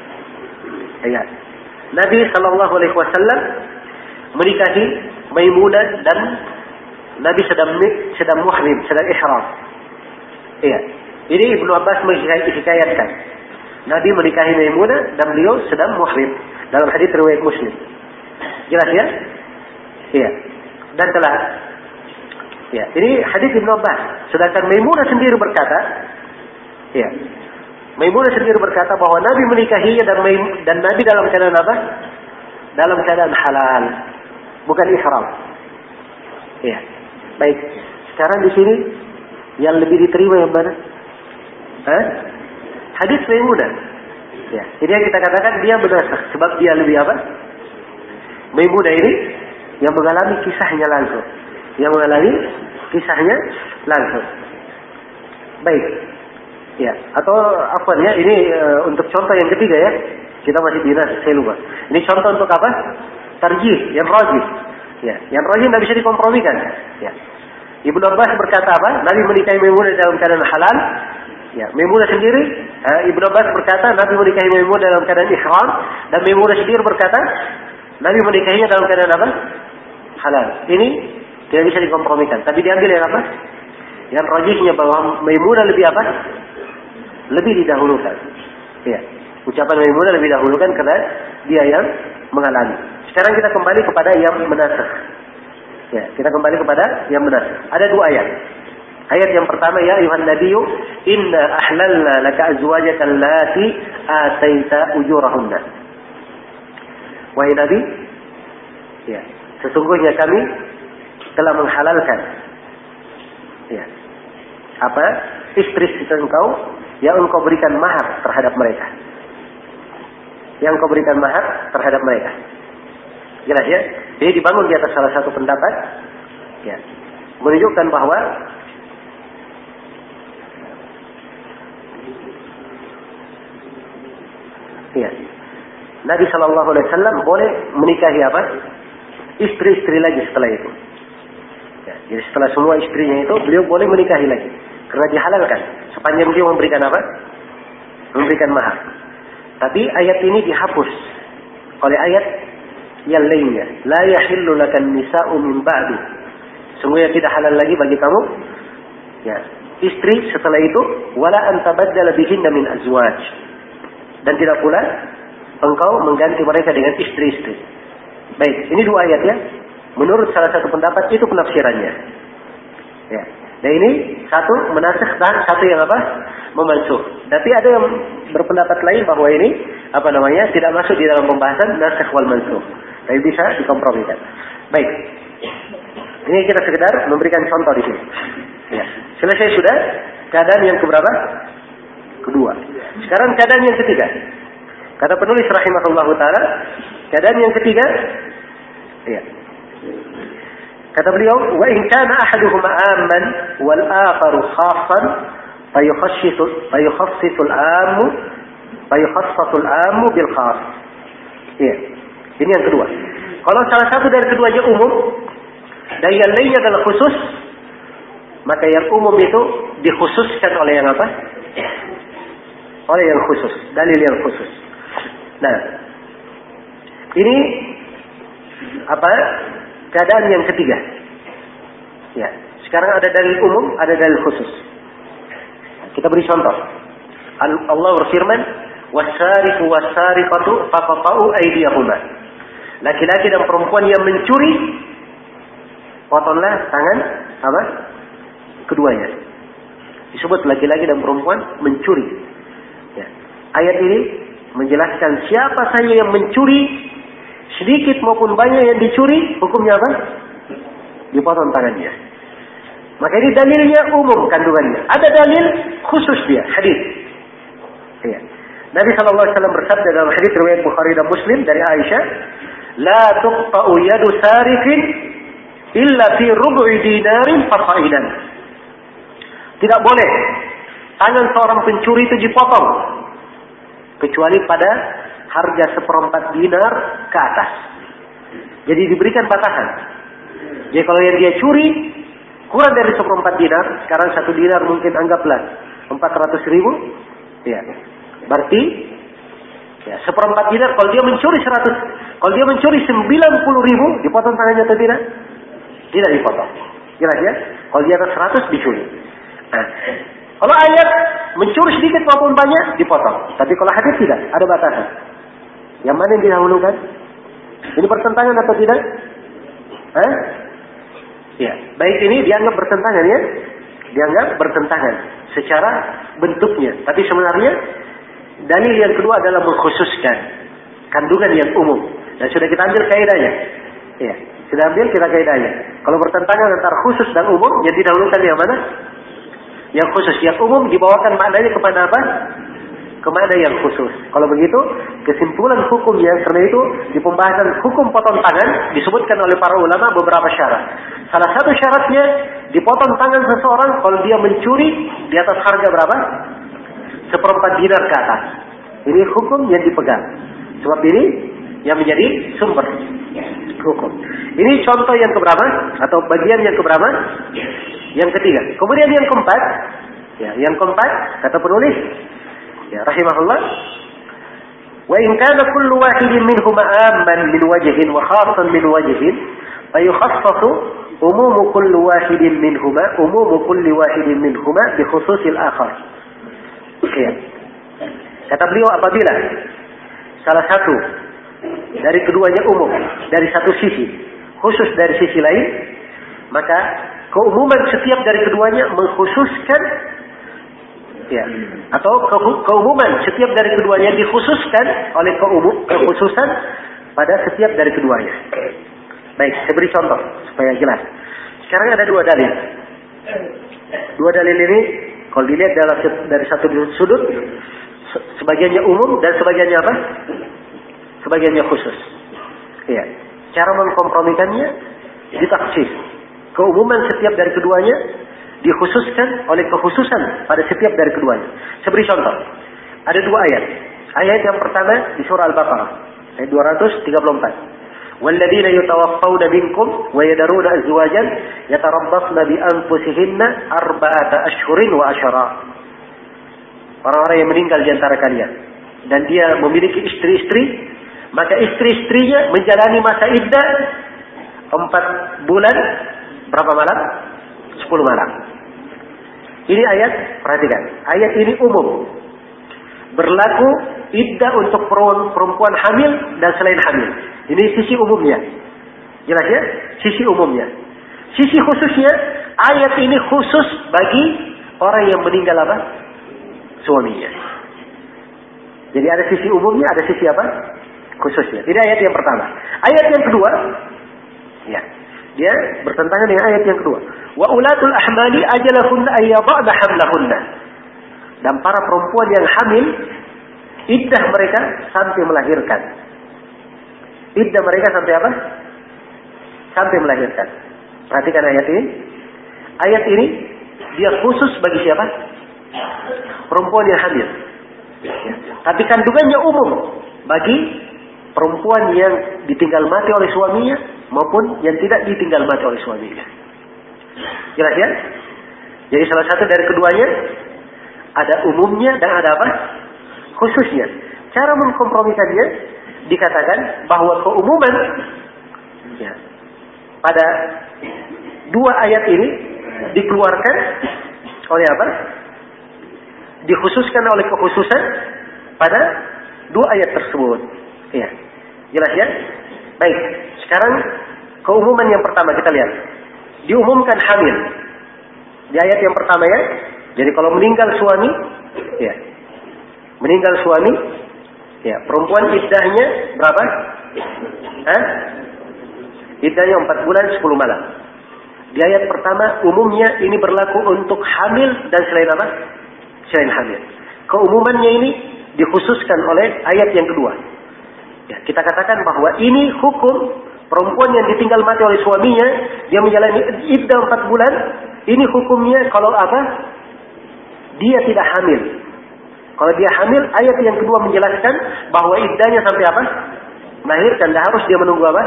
ya, Nabi sallallahu alaihi wasallam menikahi Maimunah dan Nabi sedang sedang muhrim, sedang ihram. Iya. Ini Ibnu Abbas menghikayatkan. Nabi menikahi Maimunah dan beliau sedang muhrim dalam hadis riwayat Muslim. Jelas ya? Iya. Dan telah ya, ini hadis Ibnu Abbas. Sedangkan Maimunah sendiri berkata, ya. Maimunah sendiri berkata bahwa Nabi menikahinya dan dan Nabi dalam keadaan apa? Dalam keadaan halal, bukan ihram. Ya. Baik. Sekarang di sini yang lebih diterima yang mana? Hah? Hadis Maimunah. Ya. Jadi yang kita katakan dia berdasar sebab dia lebih apa? Maimunah ini yang mengalami kisahnya langsung. Yang mengalami kisahnya langsung. Baik. Ya, atau apa ya? Ini uh, untuk contoh yang ketiga ya. Kita masih di nas, saya lupa. Ini contoh untuk apa? Tarjih, yang rajih. Ya, yang rajih tidak bisa dikompromikan. Ya. Ibnu Abbas berkata apa? Nabi menikahi Maimunah dalam keadaan halal. Ya, Maimunah sendiri, uh, Ibnu Abbas berkata Nabi menikahi Maimunah dalam keadaan ihram, dan Maimunah sendiri berkata Nabi menikahinya dalam keadaan apa? Halal. Ini tidak bisa dikompromikan. Tapi diambil yang apa? Yang rajihnya bahwa Maimunah lebih apa? Lebih didahulukan. Ya. Ucapan Maimunah lebih didahulukan karena dia yang mengalami. Sekarang kita kembali kepada yang menasakh. Ya, kita kembali kepada yang menasakh. Ada dua ayat. Ayat yang pertama, ya ayuhan nabiyyu inna ahlalna laka azwajaka allati ataita ujurahunna. Wahai Nabi, ya, sesungguhnya kami telah menghalalkan ya, apa istri-istri engkau yang engkau berikan mahar terhadap mereka. Yang engkau berikan mahar terhadap mereka. Jelas ya? Jadi dibangun di atas salah satu pendapat ya, menunjukkan bahwa ya, Nabi Shallallahu Alaihi Wasallam boleh menikahi apa? Istri-istri lagi setelah itu. Ya, jadi setelah semua istrinya itu, beliau boleh menikahi lagi karena dihalalkan sepanjang dia memberikan apa? Memberikan mahar. Tapi ayat ini dihapus oleh ayat yang lainnya. La yahillu lakan nisa'u min ba'du. Sungguhnya tidak halal lagi bagi kamu ya, istri setelah itu, wala an tabaddala bihinna min azwaj. Dan tidak pula engkau mengganti mereka dengan istri-istri. Baik, ini dua ayat ya. Menurut salah satu pendapat itu penafsirannya. Ya. Dan ini satu menasikh dan satu yang apa? Memansuh. Tapi ada yang berpendapat lain bahwa ini apa namanya? Tidak masuk di dalam pembahasan nasikh wal mansuh. Tapi bisa dikompromikan. Baik. Ini kita sekedar memberikan contoh di sini. Ya. Selesai sudah keadaan yang keberapa? Kedua. Sekarang keadaan yang ketiga. Kata penulis rahimahullahu taala, keadaan yang ketiga ya. Kata beliau, wa in kana ahaduhuma amman wal akharu khassan fayukhassisu fayukhassisu al-ammu fayukhassasu al-ammu bil khass. Ya. Ini yang kedua. Kalau salah satu dari keduanya umum dan yang lainnya adalah khusus, maka yang umum itu dikhususkan oleh yang apa? Oleh yang khusus, dalil yang khusus. Nah, ini apa? Keadaan yang ketiga. Ya, sekarang ada dalil umum, ada dalil khusus. Kita beri contoh. Allah berfirman, "Was-sariqu was-sariqatu faqta'u aydiyahuma." Laki-laki dan perempuan yang mencuri, potonglah tangan apa? Keduanya. Disebut laki-laki dan perempuan mencuri. Ya. Ayat ini menjelaskan siapa saja yang mencuri, sedikit maupun banyak yang dicuri, hukumnya apa? Dipotong tangannya. Maka ini dalilnya umum kandungannya. Ada dalil khusus dia, hadis. Ya. Nabi Shallallahu Alaihi Wasallam bersabda dalam hadis riwayat Bukhari dan Muslim dari Aisyah, "La tuqta'u yadu sariqin illa fi rub'i dinarin fasaidan." Tidak boleh tangan seorang pencuri itu dipotong kecuali pada harga seperempat dinar ke atas. Jadi diberikan batasan. Jadi kalau yang dia curi kurang dari seperempat dinar, sekarang satu dinar mungkin anggaplah empat ratus ribu, ya. Berarti ya, seperempat dinar kalau dia mencuri seratus, kalau dia mencuri sembilan puluh ribu, dipotong tangannya atau tidak? Tidak dipotong. Jelas ya? Kalau dia atas seratus dicuri. Nah, kalau ayat mencuri sedikit maupun banyak dipotong. Tapi kalau hadis tidak, ada batasan. Yang mana yang didahulukan? Ini bertentangan atau tidak? Hah? Ya, baik ini dianggap bertentangan ya. Dianggap bertentangan secara bentuknya. Tapi sebenarnya dalil yang kedua adalah mengkhususkan kandungan yang umum. Dan sudah kita ambil kaidahnya. Ya, sudah ambil kita kaidahnya. Kalau bertentangan antara khusus dan umum, yang didahulukan yang mana? Yang khusus. Yang umum dibawakan maknanya kepada apa? Kepada yang khusus. Kalau begitu, kesimpulan hukumnya, karena itu di pembahasan hukum potong tangan disebutkan oleh para ulama beberapa syarat. Salah satu syaratnya dipotong tangan seseorang kalau dia mencuri di atas harga berapa? Seperempat dinar ke atas. Ini hukum yang dipegang. Sebab ini yang menjadi sumber hukum. Ini contoh yang keberapa? Atau bagian yang keberapa? Yang ketiga. Kemudian yang keempat, ya, yang keempat kata penulis, ya, rahimahullah, wa in kana kullu wahidin minhuma amman min wajhin wa khassan min wajhin, fa yukhassasu umumu kulli wahidin minhuma umumu kulli wahidin minhuma bi khususil akhar. Ya. Kata beliau, apabila salah satu dari keduanya umum dari satu sisi, khusus dari sisi lain, maka keumuman setiap dari keduanya mengkhususkan, ya, atau ke, keumuman setiap dari keduanya dikhususkan oleh keumum kekhususan pada setiap dari keduanya. Baik, saya beri contoh supaya jelas. Sekarang ada dua dalil. Dua dalil ini kalau dilihat dalam dari satu sudut, sebagiannya umum dan sebagiannya apa? Sebagiannya khusus. Iya. Cara mengkompromikannya ditaksis. Keumuman setiap dari keduanya dikhususkan oleh kekhususan pada setiap dari keduanya. Saya beri contoh. Ada dua ayat. Ayat yang pertama di surah Al-Baqarah ayat dua ratus tiga puluh empat. وَالَّذِينَ يُتَوَفَّوْنَ مِنْكُمْ وَيَذَرُونَ أَزْوَاجًا يَتَرَبَّصْنَ بِأَنفُسِهِنَّ أَرْبَعَةَ أَشْهُرٍ وَعَشْرًا. Orang-orang yang meninggal di antara kalian dan dia memiliki istri-istri, maka istri-istrinya menjalani masa iddah empat bulan berapa malam? Sepuluh malam. Ini ayat, perhatikan. Ayat ini umum. Berlaku iddah untuk perempuan hamil dan selain hamil. Ini sisi umumnya. Jelas ya? Sisi umumnya. Sisi khususnya, ayat ini khusus bagi orang yang meninggal apa? Suaminya. Jadi ada sisi umumnya, ada sisi apa? Khususnya. Ini ayat yang pertama. Ayat yang kedua, ya, dia bertentangan dengan ayat yang kedua. Wa ulatul ahmali ajalahunna ayyada'na hamlahunna. Dan para perempuan yang hamil, iddah mereka sampai melahirkan. Iddah mereka sampai apa? Sampai melahirkan. Perhatikan ayat ini. Ayat ini dia khusus bagi siapa? Perempuan yang hamil. Ya. Tapi kandungannya umum bagi perempuan yang ditinggal mati oleh suaminya maupun yang tidak ditinggal mati oleh suaminya. Jelas ya? Jadi salah satu dari keduanya ada umumnya dan ada apa? Khususnya. Cara mengkompromikannya dikatakan bahwa keumuman ya, pada dua ayat ini dikeluarkan oleh apa? Dikhususkan oleh kekhususan pada dua ayat tersebut. Ya. Jelas ya? Baik. Sekarang keumuman yang pertama kita lihat. Diumumkan hamil. Di ayat yang pertama ya. Jadi kalau meninggal suami, ya. Meninggal suami, ya, perempuan iddahnya berapa? Hah? Iddahnya empat bulan sepuluh malam. Di ayat pertama umumnya ini berlaku untuk hamil dan selain apa? Selain hamil. Keumumannya ini dikhususkan oleh ayat yang kedua. Ya, kita katakan bahwa ini hukum perempuan yang ditinggal mati oleh suaminya, dia menjalani iddah empat bulan. Ini hukumnya kalau apa? Dia tidak hamil. Kalau dia hamil, ayat yang kedua menjelaskan bahwa iddahnya sampai apa? Melahirkan. Dan harus dia menunggu apa?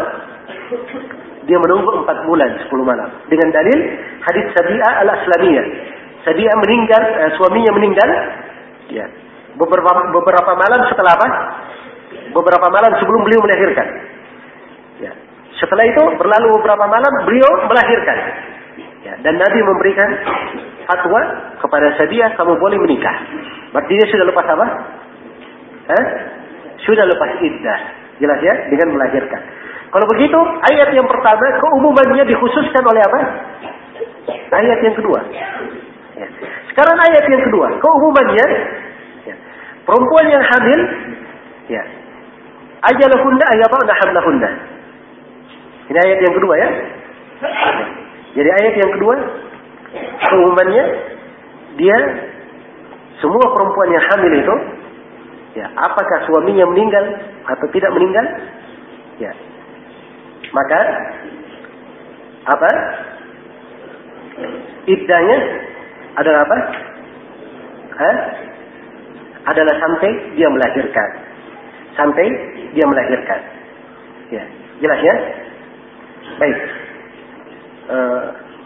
Dia menunggu empat bulan, sepuluh malam. Dengan dalil hadits Sabi'ah al-Aslamiyah. Sabi'ah meninggal, eh, suaminya meninggal. Ya. Beberapa, beberapa malam setelah apa? Beberapa malam sebelum beliau melahirkan. Ya. Setelah itu berlalu beberapa malam beliau melahirkan. Ya. Dan Nabi memberikan fatwa kepada Sabi'ah, kamu boleh menikah. Berarti dia sudah lepas apa? Hah? Sudah lepas iddah. Jelas ya? Dengan melahirkan. Kalau begitu, ayat yang pertama keumumannya dikhususkan oleh apa? Ayat yang kedua. Ya. Sekarang ayat yang kedua, keumumannya ya. Perempuan yang hamil, ya. Ajalahunna ayyada'na hamlahunna. Ini ayat yang kedua ya. Jadi ayat yang kedua keumumannya dia semua perempuan yang hamil itu ya, apakah suaminya meninggal atau tidak meninggal? Ya. Maka apa? Iddahnya adalah apa? Hah? Adalah sampai dia melahirkan. Sampai dia melahirkan. Ya, jelas ya? Baik. Uh,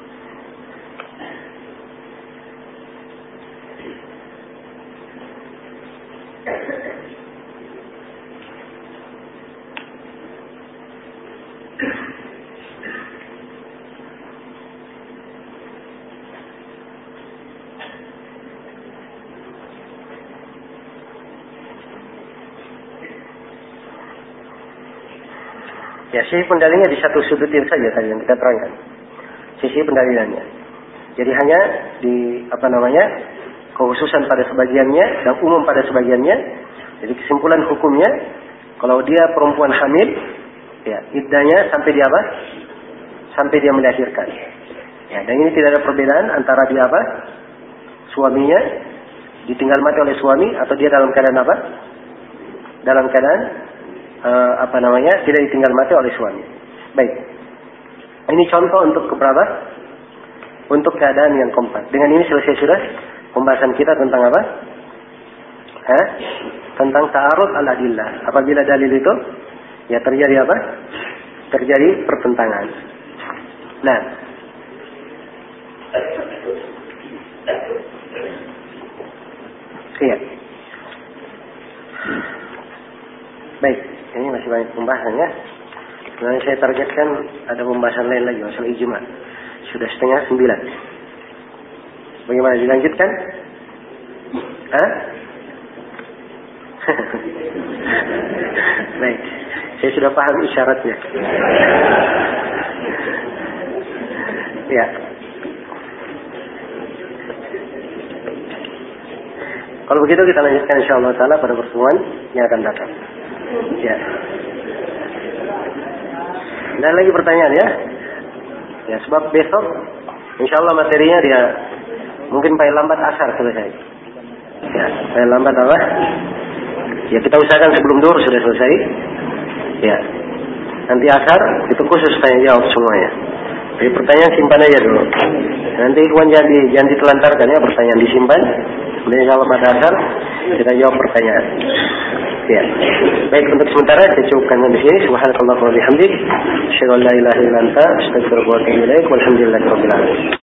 Ya, sisi pendalilannya di satu sudut itu saja tadi yang kita terangkan. Sisi pendalilannya. Jadi hanya di apa namanya kekhususan pada sebagiannya dan umum pada sebagiannya. Jadi kesimpulan hukumnya, kalau dia perempuan hamil, Ya, iddahnya sampai dia apa? Sampai dia melahirkan. Ya, dan ini tidak ada perbedaan antara dia apa? Suaminya ditinggal mati oleh suami atau dia dalam keadaan apa? Dalam keadaan uh, apa namanya? Tidak ditinggal mati oleh suami. Baik. Ini contoh untuk keberapa? Untuk keadaan yang kompak. Dengan ini selesai sudah pembahasan kita tentang apa? Hah? Tentang ta'arud al-adillah. Apabila dalil itu ya terjadi apa? Terjadi pertentangan. Nah, iya. Baik, ini masih banyak pembahasan ya. Sebenarnya saya targetkan ada pembahasan lain lagi masalah ijma. Sudah setengah sembilan. Bagaimana dilanjutkan? Hah? Baik, saya sudah paham isyaratnya. Ya. Kalau begitu kita lanjutkan insyaallah taala pada pertemuan yang akan datang. Ya. Dan lagi pertanyaan ya. Ya, sebab besok insyaallah materinya dia mungkin paling lambat asar selesai. Ya, paling lambat apa? Ya kita usahakan sebelum duhur sudah selesai. Ya. Nanti asar itu khusus tanya jawab semuanya. Jadi pertanyaan simpan aja dulu. Nanti ikhwan jangan, di, jangan ditelantarkan ya, pertanyaan disimpan. Kemudian insyaallah pada asar kita jawab pertanyaan. Ya. Baik, untuk sementara saya cukupkan di sini. Subhanallah wa bihamdik. Asyhadu an la ilaha illa anta, astaghfiruka wa atubu ilaik. Walhamdulillahirabbil alamin.